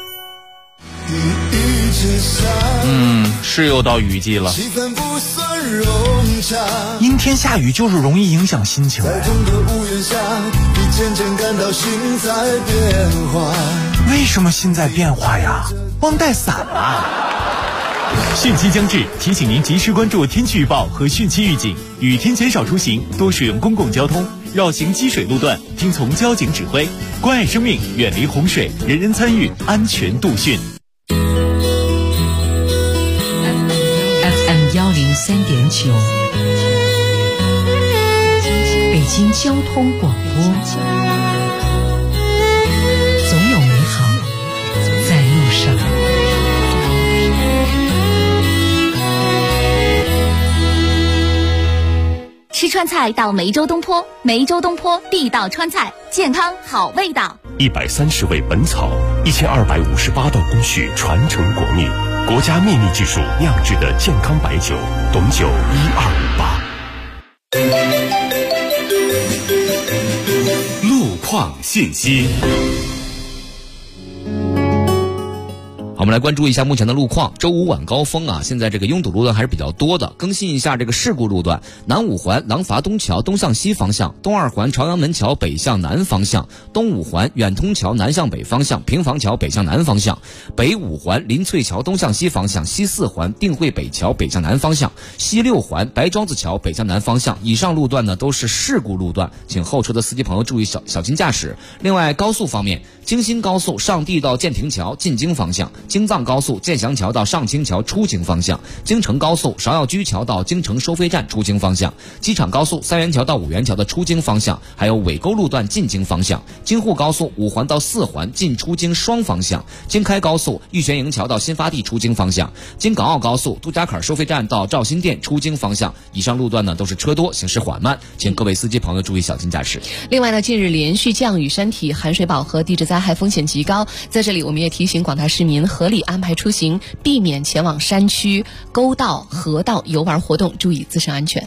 是又到雨季了，阴天下雨就是容易影响心情。为什么心在变化呀？忘带伞了。 汛期将至，提醒您及时关注天气预报和汛期预警，雨天减少出行，多使用公共交通，绕行积水路段，听从交警指挥，关爱生命，远离洪水，人人参与，安全度汛。 FM 103.9，北京交通广播，总有美好在路上。 吃川菜到梅州东坡，梅州东坡地道川菜，健康好味道。 130味本草，1258道工序传承国秘，国家秘密技术酿制的健康白酒，董酒1258。 路况信息。 我们来关注一下目前的路况。周五晚高峰啊，现在这个拥堵路段还是比较多的。更新一下这个事故路段：南五环廊坊东桥东向西方向，东二环朝阳门桥北向南方向，东五环远通桥南向北方向，平房桥北向南方向，北五环林翠桥东向西方向，西四环定慧北桥北向南方向，西六环白庄子桥北向南方向。以上路段呢都是事故路段，请后车的司机朋友注意小心驾驶。另外，高速方面，京新高速上地到建亭桥进京方向，京藏高速建祥桥到上清桥出京方向，京承高速芍药居桥到京承收费站出京方向，机场高速三元桥到五元桥的出京方向，还有尾沟路段进京方向，京沪高速五环到四环进出京双方向，京开高速玉泉营桥到新发地出京方向，京港澳高速杜家坎收费站到肇新店出京方向。以上路段呢都是车多，行驶缓慢，请各位司机朋友注意小心驾驶。 另外呢，近日连续降雨，山体含水饱和，地质灾害风险极高。在这里，我们也提醒广大市民合理安排出行，避免前往山区、沟道、河道游玩活动，注意自身安全。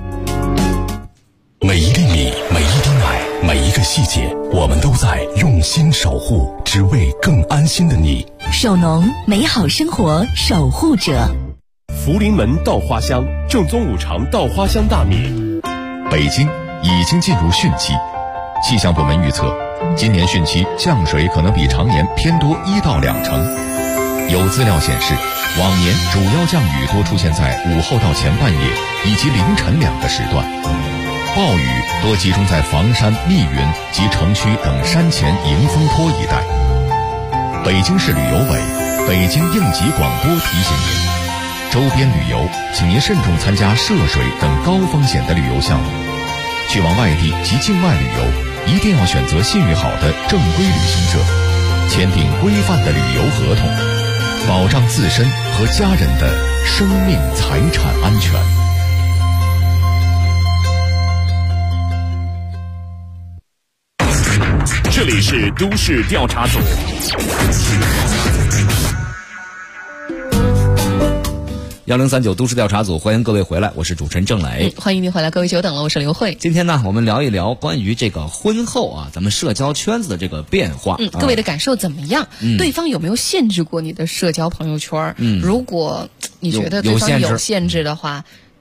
每一粒米，每一滴奶，每一个细节，我们都在用心守护，只为更安心的你。 首农，美好生活守护者。 福临门稻花香，正宗五常稻花香大米。 北京已经进入汛期，气象部门预测，今年汛期降水可能比常年偏多1到2成。有资料显示，往年主要降雨多出现在午后到前半夜以及凌晨2个时段，暴雨多集中在房山、密云及城区等山前迎风坡一带。北京市旅游委、北京应急广播提醒您，周边旅游请您慎重参加涉水等高风险的旅游项目。去往外地及境外旅游，一定要选择信誉好的正规旅行社，签订规范的旅游合同，保障自身和家人的生命财产安全。 这里是都市调查组。 1039都市调查组，欢迎各位回来，我是主持人郑磊。 欢迎您回来，各位久等了，我是刘慧。 今天呢，我们聊一聊关于这个婚后啊，咱们社交圈子的这个变化。 各位的感受怎么样？对方有没有限制过你的社交朋友圈？如果你觉得对方有限制的话，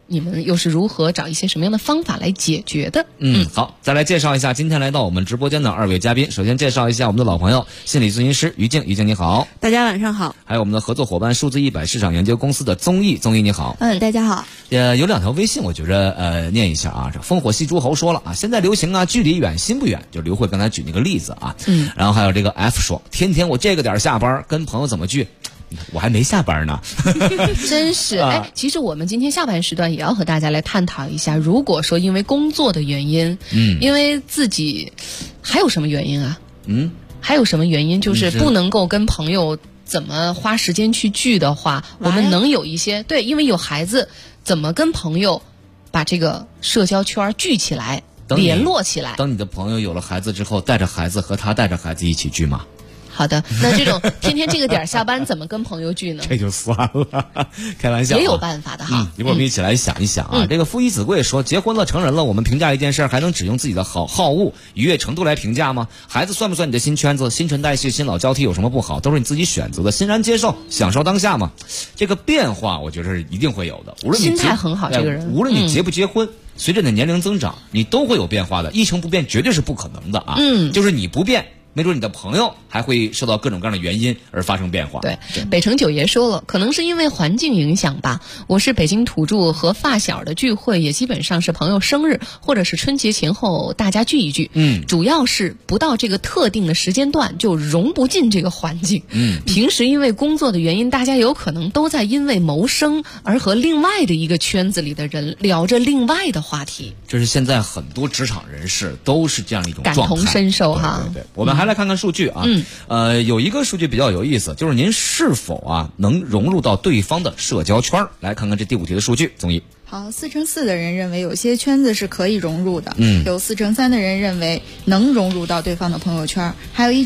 你们又是如何找一些什么样的方法来解决的？ 好，再来介绍一下今天来到我们直播间的2位嘉宾。首先介绍一下我们的老朋友心理咨询师于静，于静你好。 大家晚上好。 还有我们的合作伙伴数字100市场研究公司的综艺你好。 大家好。 有2条微信，我觉着念一下啊。这烽火戏诸侯说了啊，现在流行啊，距离远心不远，就刘慧刚才举那个例子啊。然后还有这个 F 说，天天我这个点下班跟朋友怎么聚？我还没下班呢。 真是其实我们今天下半时段也要和大家来探讨一下，如果说因为工作的原因，因为自己还有什么原因啊？还有什么原因就是不能够跟朋友怎么花时间去聚的话，我们能有一些因为有孩子，怎么跟朋友把这个社交圈聚起来，联络起来。 当你的朋友有了孩子之后，带着孩子和他带着孩子一起聚吗？ 好的，那这种天天这个点下班怎么跟朋友聚呢？ 这就算了，开玩笑也有办法的哈。 一会儿我们一起来想一想啊。这个夫妻子贵说，结婚了成人了，我们评价一件事还能只用自己的好恶愉悦程度来评价吗？孩子算不算你的新圈子？新陈代谢新老交替有什么不好？都是你自己选择的，欣然接受，享受当下嘛。这个变化我觉得是一定会有的，无论你心态很好，这个人无论你结不结婚，随着你的年龄增长，你都会有变化的，一成不变绝对是不可能的啊。就是你不变，没准你的朋友还会受到各种各样的原因而发生变化。 对，北城九爷说了，可能是因为环境影响吧。我是北京土著，和发小的聚会也基本上是朋友生日或者是春节前后大家聚一聚。主要是不到这个特定的时间段就融不进这个环境。平时因为工作的原因，大家有可能都在因为谋生而和另外的一个圈子里的人聊着另外的话题。 这是现在很多职场人士都是这样一种状态， 感同身受哈。 对，我们还来看看数据啊。有一个数据比较有意思，就是您是否能融入到对方的社交圈？来看看这第5题的数据，综艺。 好，4%的人认为有些圈子是可以融入的，有4%的人认为能融入到对方的朋友圈，还有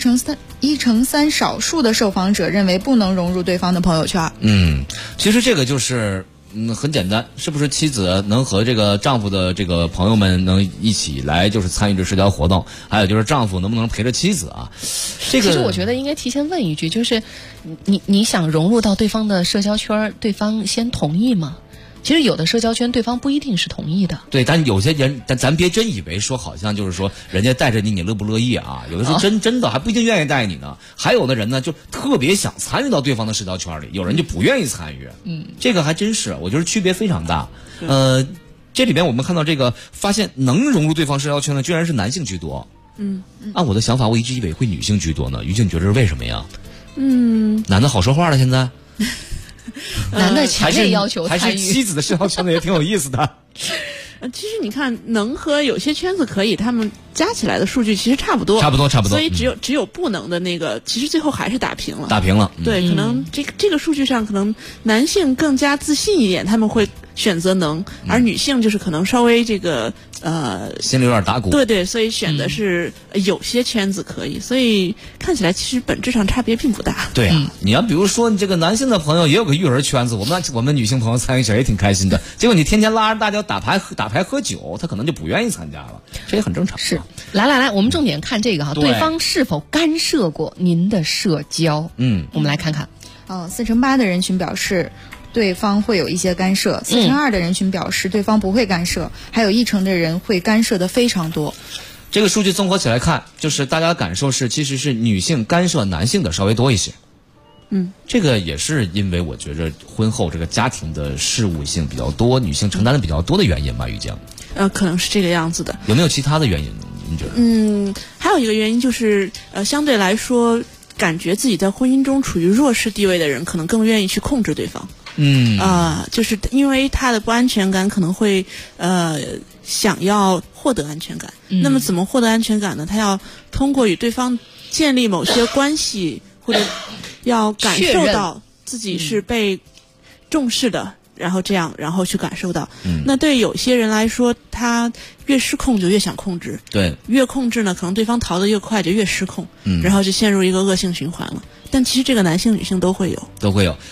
1%少数的受访者认为不能融入对方的朋友圈。 其实这个就是很简单，是不是妻子能和这个丈夫的这个朋友们能一起来就是参与这社交活动，还有就是丈夫能不能陪着妻子啊？这个其实我觉得应该提前问一句，就是你想融入到对方的社交圈，对方先同意吗？其实有的社交圈对方不一定是同意的。 对，但有些人咱别真以为说好像就是说人家带着你乐不乐意啊？有的时候真的还不一定愿意带你呢。还有的人呢就特别想参与到对方的社交圈里，有人就不愿意参与。这个还真是，我觉得区别非常大。这里边我们看到这个发现能融入对方社交圈的居然是男性居多。按我的想法，我一直以为会女性居多呢。于静觉得是为什么呀？男的好说话了现在。 男的强烈要求参与， 还是妻子的社交圈子也挺有意思的。 其实你看，能和有些圈子可以，他们加起来的数据其实差不多。所以只有不能的那个，其实最后还是打平了。对，可能这个数据上，可能男性更加自信一点，他们会选择能，而女性就是可能稍微这个心里有点打鼓。 对，所以选的是有些圈子可以，所以看起来其实本质上差别并不大。 对啊，你要比如说你这个男性的朋友也有个育儿圈子，我们女性朋友参与起来也挺开心的。结果你天天拉着大家打牌喝酒，他可能就不愿意参加了，这也很正常。 是，来，我们重点看这个哈，对方是否干涉过您的社交？我们来看看。 4%的人群表示对方会有一些干涉，2%的人群表示对方不会干涉，还有1%的人会干涉的非常多。 这个数据综合起来看，就是大家的感受是，其实是女性干涉男性的稍微多一些。这个也是因为我觉着婚后这个家庭的事务性比较多，女性承担的比较多的原因吧，于江。 可能是这个样子的。 有没有其他的原因呢？您觉得？还有一个原因就是相对来说，感觉自己在婚姻中处于弱势地位的人，可能更愿意去控制对方。就是因为他的不安全感，可能会想要获得安全感。那么怎么获得安全感呢？他要通过与对方建立某些关系，或者要感受到自己是被重视的，然后去感受到。那对有些人来说，他越失控就越想控制， 对， 越控制呢，可能对方逃得越快就越失控，然后就陷入一个恶性循环了。但其实这个男性女性都会有。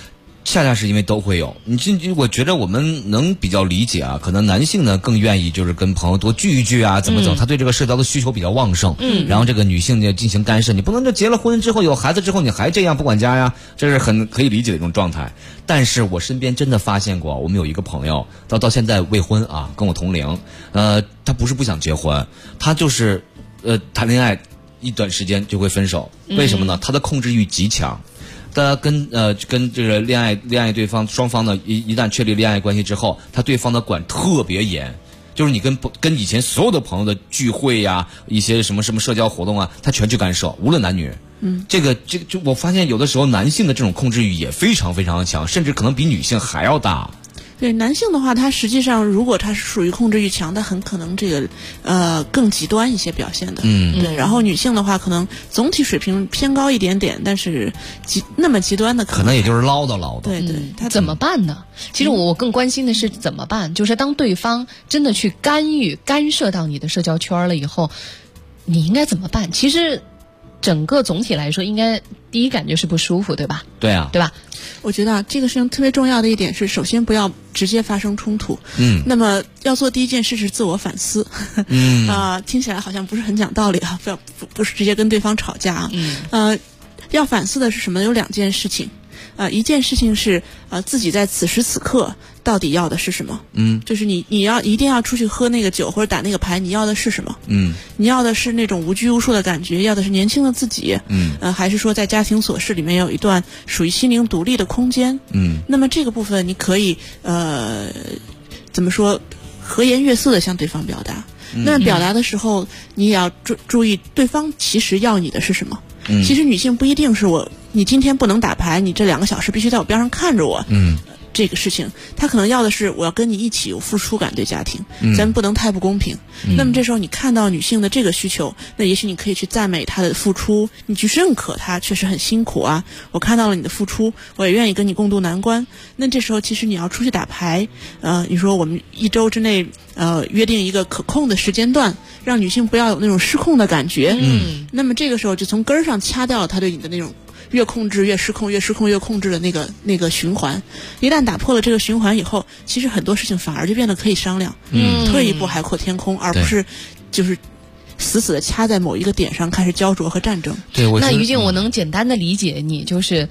恰恰是因为都会有。我觉得我们能比较理解啊，可能男性呢更愿意就是跟朋友多聚一聚啊，怎么他对这个社交的需求比较旺盛。然后这个女性呢进行干涉，你不能就结了婚之后有孩子之后你还这样不管家呀，这是很可以理解的一种状态。但是我身边真的发现过，我们有一个朋友到现在未婚啊，跟我同龄，他不是不想结婚，他就是谈恋爱一段时间就会分手。为什么呢？他的控制欲极强。他跟这个恋爱对方双方呢一旦确立恋爱关系之后，他对方的管特别严，就是你跟以前所有的朋友的聚会呀，一些什么社交活动啊，他全去干涉，无论男女。这个就我发现有的时候男性的这种控制欲也非常非常的强，甚至可能比女性还要大。 对男性的话，他实际上如果他是属于控制欲强，他很可能这个更极端一些表现的。对。然后女性的话，可能总体水平偏高一点点，但是那么极端的可能也就是唠叨。 对， 他怎么办呢？其实我更关心的是怎么办，就是当对方真的去干涉到你的社交圈了以后，你应该怎么办？其实整个总体来说，应该第一感觉是不舒服，对吧？ 对啊， 对吧？ 我觉得这个事情特别重要的一点是，首先不要直接发生冲突。那么要做第一件事是自我反思。听起来好像不是很讲道理啊，不是直接跟对方吵架啊。要反思的是什么？有2件事情。一件事情是自己在此时此刻到底要的是什么？就是你一定要出去喝那个酒或者打那个牌，你要的是什么？你要的是那种无拘无束的感觉，要的是年轻的自己，还是说在家庭琐事里面有一段属于心灵独立的空间？那么这个部分你可以怎么说？和颜悦色的向对方表达。那么表达的时候，你也要注意对方其实要你的是什么。其实女性不一定是你今天不能打牌，你这2个小时必须在我边上看着我。这个事情，她可能要的是我要跟你一起有付出感对家庭，咱们不能太不公平。那么这时候你看到女性的这个需求，那也许你可以去赞美她的付出，你去认可她确实很辛苦啊，我看到了你的付出，我也愿意跟你共度难关。那这时候其实你要出去打牌，你说我们1周之内约定一个可控的时间段，让女性不要有那种失控的感觉。那么这个时候就从根儿上掐掉了她对你的那种越控制越失控，越失控越控制的那个循环。一旦打破了这个循环以后，其实很多事情反而就变得可以商量。退一步海阔天空，而不是就是死死的掐在某一个点上开始焦灼和战争。 对， 那于静，我能简单的理解你，就是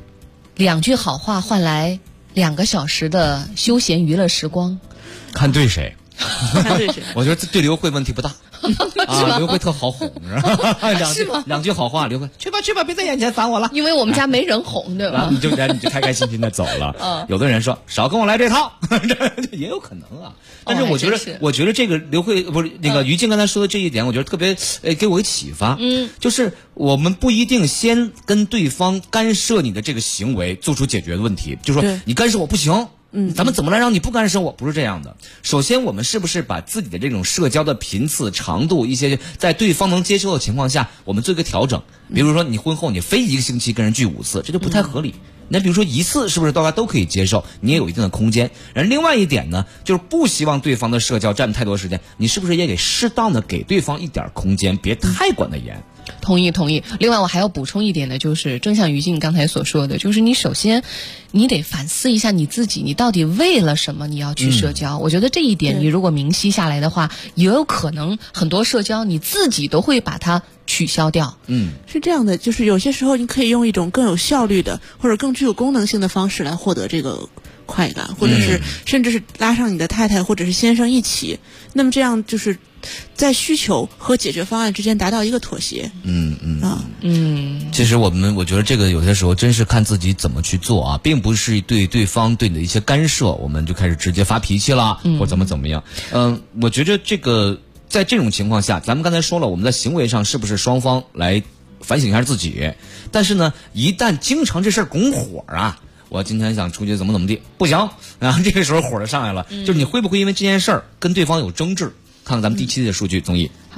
2句好话换来2个小时的休闲娱乐时光。 看对谁？ 看对谁？ 我觉得对刘慧问题不大。刘慧特好哄，是吗？2句好话，刘慧去吧，别在眼前烦我了。 因为我们家没人哄，对吧？ 你就开开心心的走了。有的人说少跟我来这套，也有可能啊。但是我觉得这个刘慧不是那个于静刚才说的这一点，我觉得特别给我一个启发。就是我们不一定先跟对方干涉你的这个行为做出解决的问题，就说你干涉我不行。咱们怎么来让你不干涉我？不是这样的。首先，我们是不是把自己的这种社交的频次、长度，一些在对方能接受的情况下，我们做一个调整？比如说，你婚后你非1个星期跟人聚5次，这就不太合理。那比如说1次，是不是大家都可以接受？你也有一定的空间。然后另外一点呢，就是不希望对方的社交占太多时间，你是不是也适当的给对方一点空间，别太管得严。 同意。另外我还要补充一点的，就是正像于静刚才所说的，就是你首先你得反思一下你自己，你到底为了什么你要去社交。我觉得这一点你如果明晰下来的话，也有可能很多社交你自己都会把它取消掉。 是这样的，就是有些时候你可以用一种更有效率的或者更具有功能性的方式来获得这个快感，或者是甚至是拉上你的太太或者是先生一起，那么这样就是在需求和解决方案之间达到一个妥协。 其实我觉得这个有些时候真是看自己怎么去做啊，并不是对方对你的一些干涉，我们就开始直接发脾气了，或怎么样。我觉得这个在这种情况下，咱们刚才说了，我们在行为上是不是双方来反省一下自己？但是呢，一旦经常这事儿拱火啊，我今天想出去怎么地，不行，然后这个时候火就上来了。就是你会不会因为这件事儿跟对方有争执？看看咱们第7期的数据综艺。 好，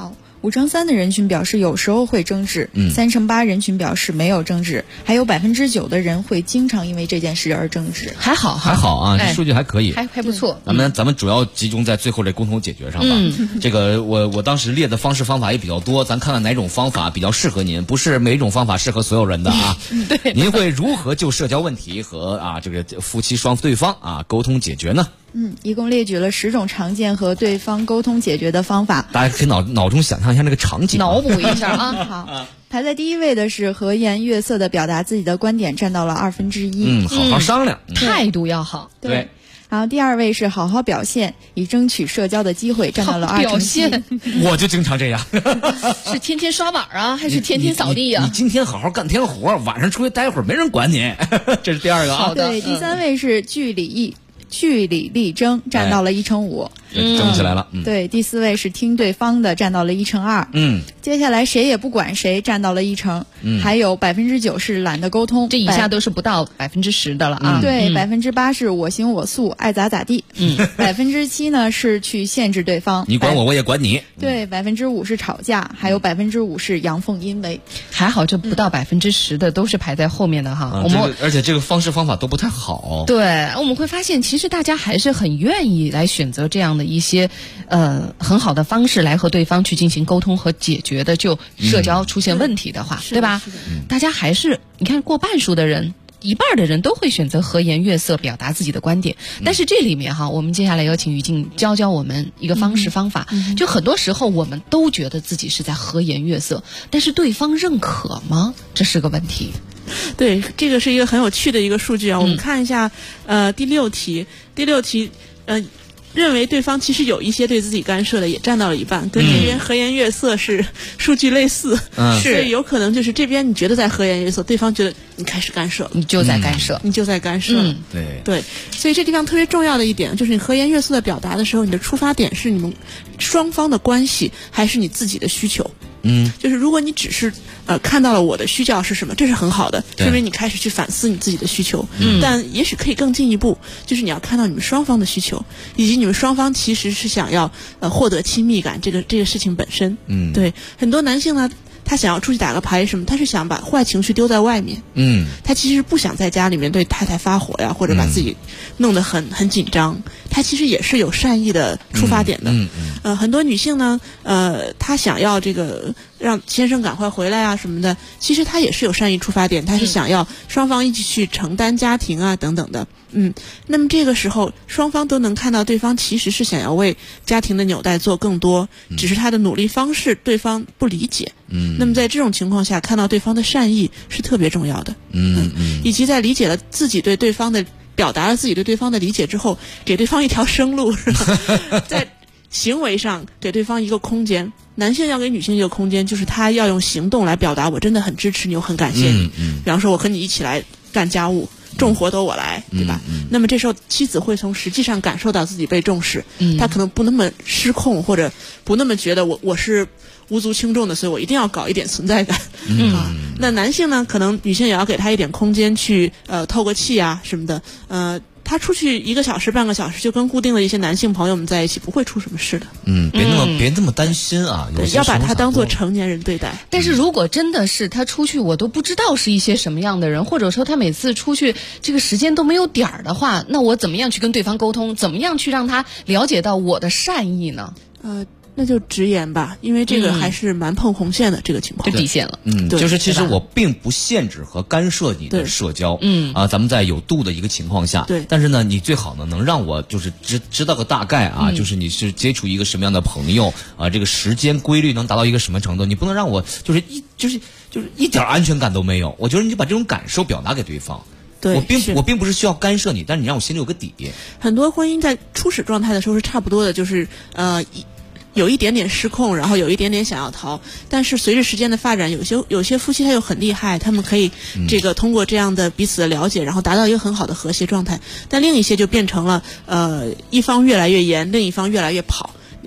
5%-3%的人群表示有时候会争执，3%-8%人群表示没有争执，还有9%的人会经常因为这件事而争执。 还好啊，这数据还可以， 还不错。 咱们主要集中在最后这沟通解决上吧。这个我当时列的方式方法也比较多，咱看看哪种方法比较适合您，不是每种方法适合所有人的啊。 对， 您会如何就社交问题和这个夫妻对方沟通解决呢？ 一共列举了10种常见和对方沟通解决的方法， 大家可以脑中想象一下那个场景， 脑补一下啊。 好，排在第一位的是和颜悦色的表达自己的观点，占到了1/2。 好好商量， 态度要好。 对。然后第二位是好好表现，以争取社交的机会，占到了2%。 表现， 我就经常这样。 是天天刷碗啊，还是天天扫地啊？ 你今天好好干天活，晚上出去待会儿没人管你。这是第二个啊。 好的。对，第三位是据理力争，占到了1/5。 争起来了。 对，第四位是听对方的，占到了1/2。接下来谁也不管谁，占到了1%。还有9%是懒得沟通， 这以下都是不到10%的了啊。 对，8%是我行我素，爱咋咋地。7%呢是去限制对方， 你管我，我也管你。 对，5%是吵架，还有5%是阳奉阴违。 还好这不到10%的都是排在后面的哈。 而且这个方式方法都不太好。 对，我们会发现其实大家还是很愿意来选择这样的一些很好的方式来和对方去进行沟通和解决的，就社交出现问题的话，对吧？大家还是你看过半数的人，1半的人都会选择和颜悦色表达自己的观点。但是这里面哈，我们接下来有请于静教我们一个方法。就很多时候我们都觉得自己是在和颜悦色，但是对方认可吗？这是个问题。 对，这个是一个很有趣的一个数据啊。我们看一下第六题，认为对方其实有一些对自己干涉的也占到了1半，跟这边和颜悦色是数据类似。所以有可能就是这边你觉得在和颜悦色，对方觉得你开始干涉了， 你就在干涉。 对，所以这地方特别重要的一点就是你和颜悦色的表达的时候，你的出发点是你们双方的关系，还是你自己的需求。就是如果你只是看到了我的需要是什么，这是很好的，说明你开始去反思你自己的需求。但也许可以更进一步，就是你要看到你们双方的需求，以及你们双方其实是想要获得亲密感这个事情本身。对，很多男性呢，他想要出去打个牌什么，他是想把坏情绪丢在外面。他其实不想在家里面对太太发火呀，或者把自己弄得很紧张。他其实也是有善意的出发点的。很多女性呢，她想要这个让先生赶快回来啊什么的，其实她也是有善意出发点，她是想要双方一起去承担家庭啊等等的。那么这个时候双方都能看到对方其实是想要为家庭的纽带做更多，只是他的努力方式对方不理解。那么在这种情况下，看到对方的善意是特别重要的。以及在理解了自己对对方的表达了自己对对方的理解之后，给对方一条生路，是吧？在行为上给对方一个空间。男性要给女性一个空间，就是他要用行动来表达我真的很支持你，我很感谢你。比方说我和你一起来干家务，重活都我来，对吧？那么这时候妻子会从实际上感受到自己被重视，他可能不那么失控，或者不那么觉得我是无足轻重的，所以我一定要搞一点存在感。那男性呢，可能女性也要给他一点空间去透个气啊什么的。他出去1个小时半个小时，就跟固定的一些男性朋友们在一起，不会出什么事的。 别那么担心啊。 对，要把他当做成年人对待。 但是如果真的是他出去，我都不知道是一些什么样的人，或者说他每次出去这个时间都没有点儿的话，那我怎么样去跟对方沟通？怎么样去让他了解到我的善意呢？ 那就直言吧，因为这个还是蛮碰红线的这个情况， 就底线了。 就是其实我并不限制和干涉你的社交。咱们在有度的一个情况下。但是呢，你最好呢能让我就是知道个大概啊，就是你是接触一个什么样的朋友啊，这个时间规律能达到一个什么程度？你不能让我就是一点安全感都没有。我觉得你就把这种感受表达给对方。我并不是需要干涉你，但是你让我心里有个底。 很多婚姻在初始状态的时候是差不多的，就是有一点点失控，然后有一点点想要逃，但是随着时间的发展，有些夫妻他又很厉害，他们可以这个通过这样的彼此的了解，然后达到一个很好的和谐状态。但另一些就变成了一方越来越严，另一方越来越跑。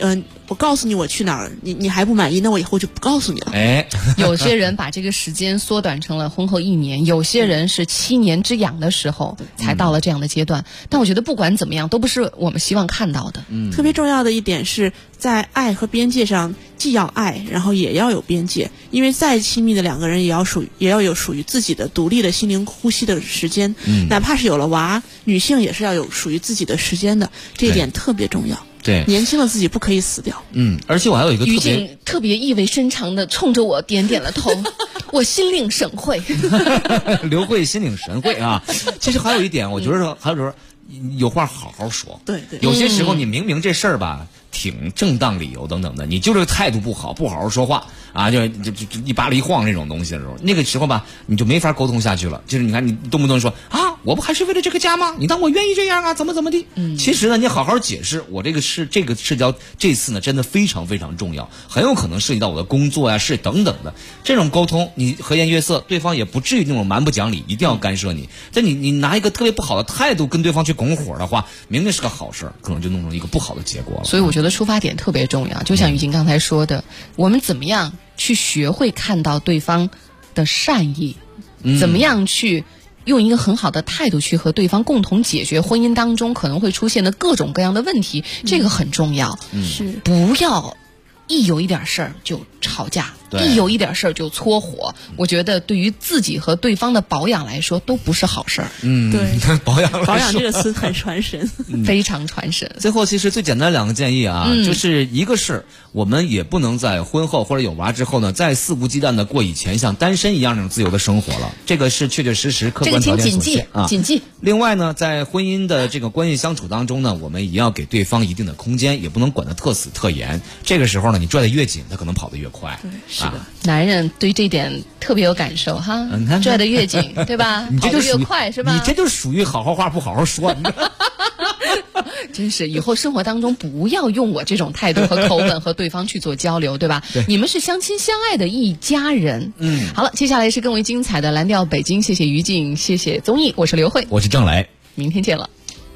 我告诉你我去哪儿，你还不满意，那我以后就不告诉你了。 有些人把这个时间缩短成了婚后1年，有些人是7年之痒的时候才到了这样的阶段。但我觉得不管怎么样，都不是我们希望看到的。 特别重要的一点是在爱和边界上，既要爱，然后也要有边界。因为再亲密的两个人，也要有属于自己的独立的心灵呼吸的时间。哪怕是有了娃，女性也是要有属于自己的时间的，这一点特别重要。 对， 年轻的自己不可以死掉。 而且我还有一个于静特别意味深长的冲着我点点了头，我心领神会。 刘慧心领神会啊！其实还有一点，我觉得还有时候有话好好说。 对， 有些时候你明明这事儿吧，挺正当理由等等的，你就这个态度不好，不好好说话啊，就一巴一晃这种东西的时候，那个时候吧，你就没法沟通下去了。就是你看，你动不动说啊，我不还是为了这个家吗？你当我愿意这样啊？怎么的？其实呢，你好好解释，我这个社交这次呢，真的非常非常重要，很有可能涉及到我的工作呀、事等等的这种沟通，你和颜悦色，对方也不至于那种蛮不讲理，一定要干涉你。但你拿一个特别不好的态度跟对方去拱火的话，明明是个好事，可能就弄成一个不好的结果了。 所以我觉得出发点特别重要，就像于静刚才说的，我们怎么样去学会看到对方的善意，怎么样去用一个很好的态度去和对方共同解决婚姻当中可能会出现的各种各样的问题，这个很重要。 是， 不要一有一点事儿就吵架，一有一点事儿就搓火。我觉得对于自己和对方的保养来说都不是好事儿。 对， 保养这个词很传神， 非常传神。 最后其实最简单2个建议啊，就是一个是我们也不能在婚后或者有娃之后呢，再肆无忌惮的过以前像单身一样那种自由的生活了。这个是确确实实客观条件所限啊。 谨记。 另外呢，在婚姻的这个关系相处当中呢，我们也要给对方一定的空间，也不能管得特死特严。这个时候呢，你拽得越紧，他可能跑得越快。 对，是的。 男人对这点特别有感受哈，拽得越紧，对吧？ 你这就跑得越快是吧？ 你这就属于好好话不好好说。 真是以后生活当中不要用我这种态度和口吻和对方去做交流，对吧？ 对， 你们是相亲相爱的一家人。好了，接下来是更为精彩的蓝调北京，谢谢于静，谢谢综艺，我是刘慧， 我是郑雷， 明天见了。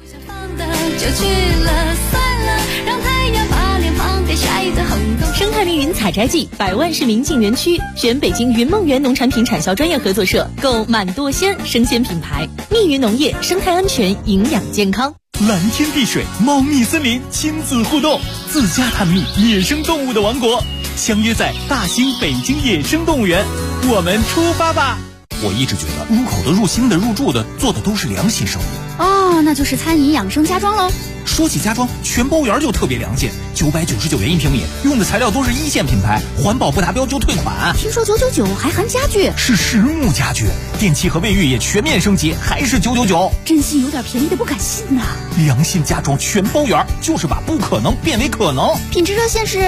生态密云采摘季，100万市民进园区，选北京云梦园农产品产销专业合作社，购满多鲜生鲜品牌。密云农业，生态安全，营养健康。 蓝天碧水，猫蜜森林，亲子互动，自家探秘野生动物的王国，相约在大兴北京野生动物园，我们出发吧！我一直觉得入口的、入心的、入住的，做的都是良心生意。 哦，那就是餐饮养生家装喽。 说起家装，全包园就特别良心，999元1平米，用的材料都是1线品牌，环保不达标就退款。 听说999还含家具， 是实木家具，电器和卫浴也全面升级，还是999。 真心有点便宜的不敢信呐。 良心家装全包园，就是把不可能变为可能。 品质热线是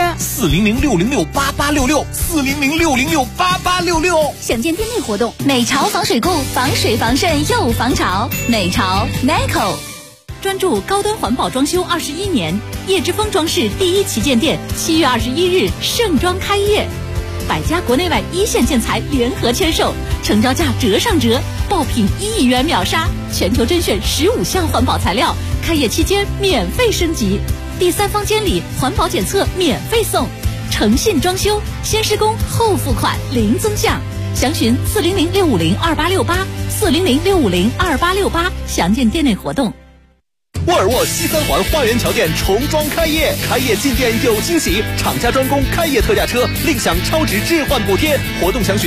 400-606-8866，400-606-8866。 想见店内活动， 美潮防水固，防水防渗又防潮，美潮 NICO。 专注高端环保装修21年，叶之峰装饰第1旗舰店7月21日盛装开业，100家国内外1线建材联合签售，成交价折上折，爆品1亿元秒杀，全球甄选15项环保材料，开业期间免费升级，第3方监理环保检测免费送，诚信装修，先施工后付款零增项，详询400-650-2868，400-650-2868，详见店内活动。 沃尔沃西三环花园桥店重装开业，开业进店有惊喜，厂家专供开业特价车，另享超值置换补贴，活动详询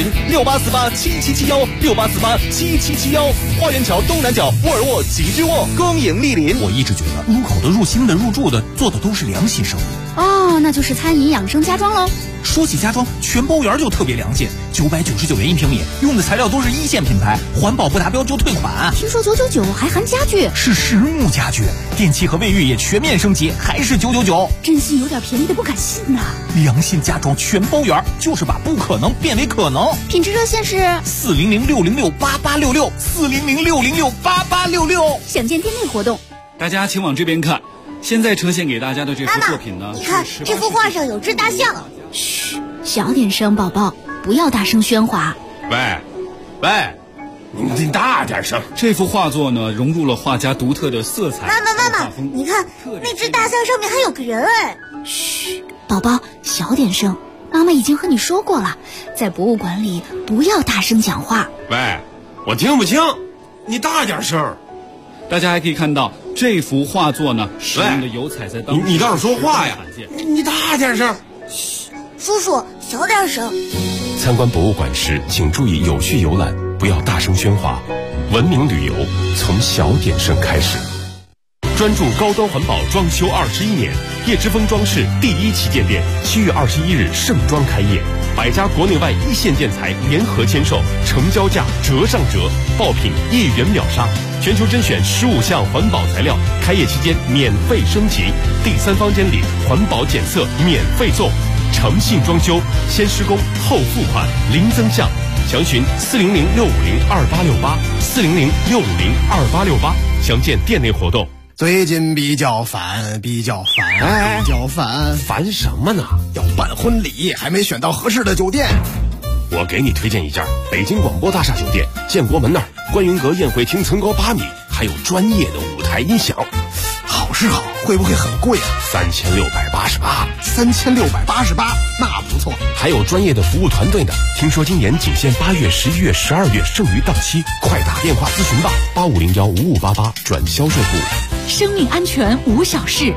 68487771，68487771。花园桥东南角沃尔沃极致沃，恭迎莅临。我一直觉得入口的、入心的、入住的，做的都是良心生意。 哦，那就是餐饮养生家装喽。 说起家装，全包园就特别良心，999元1平米，用的材料都是1线品牌，环保不达标就退款。 听说999还含家具， 是实木家具，电器和卫浴也全面升级，还是999。 真心有点便宜的不敢信呐。 良心家装全包园，就是把不可能变为可能。 品质热线是 400-606-8866，400-606-8866。 想见店内活动， 大家请往这边看。现在呈现给大家的这幅作品呢， 你看这幅画上有只大象。嘘，小点声，宝宝，不要大声喧哗。 喂，你大点声。这幅画作呢，融入了画家独特的色彩。 妈妈，你看那只大象上面还有个人哎。嘘， 宝宝，小点声。妈妈已经和你说过了，在博物馆里不要大声讲话。 喂，我听不清，你大点声。大家还可以看到这幅画作呢，使用的油彩在当你倒是说话呀！你大点声。 叔叔，小点声。 参观博物馆时，请注意有序游览，不要大声喧哗。文明旅游从小点声开始。专注高端环保装修21年，叶之峰装饰第1旗舰店7月21日盛装开业，100家国内外一线建材联合签售，成交价折上折，爆品1元秒杀，全球甄选15项环保材料，开业期间免费升级，第3方监理环保检测免费送，诚信装修，先施工后付款，零增项。详询400-650-2868，400-650-2868，详见店内活动。 最近比较烦， 烦什么呢？ 要办婚礼，还没选到合适的酒店。 我给你推荐一家北京广播大厦酒店，建国门那儿，观云阁宴会厅层高8米，还有专业的舞台音响。 好是好，会不会很贵啊 ？3688。 3688，那不错。 还有专业的服务团队呢。听说今年仅限8月、11月、12月，剩余档期，快打电话咨询吧，8501-5588转销售部。 生命安全无小事，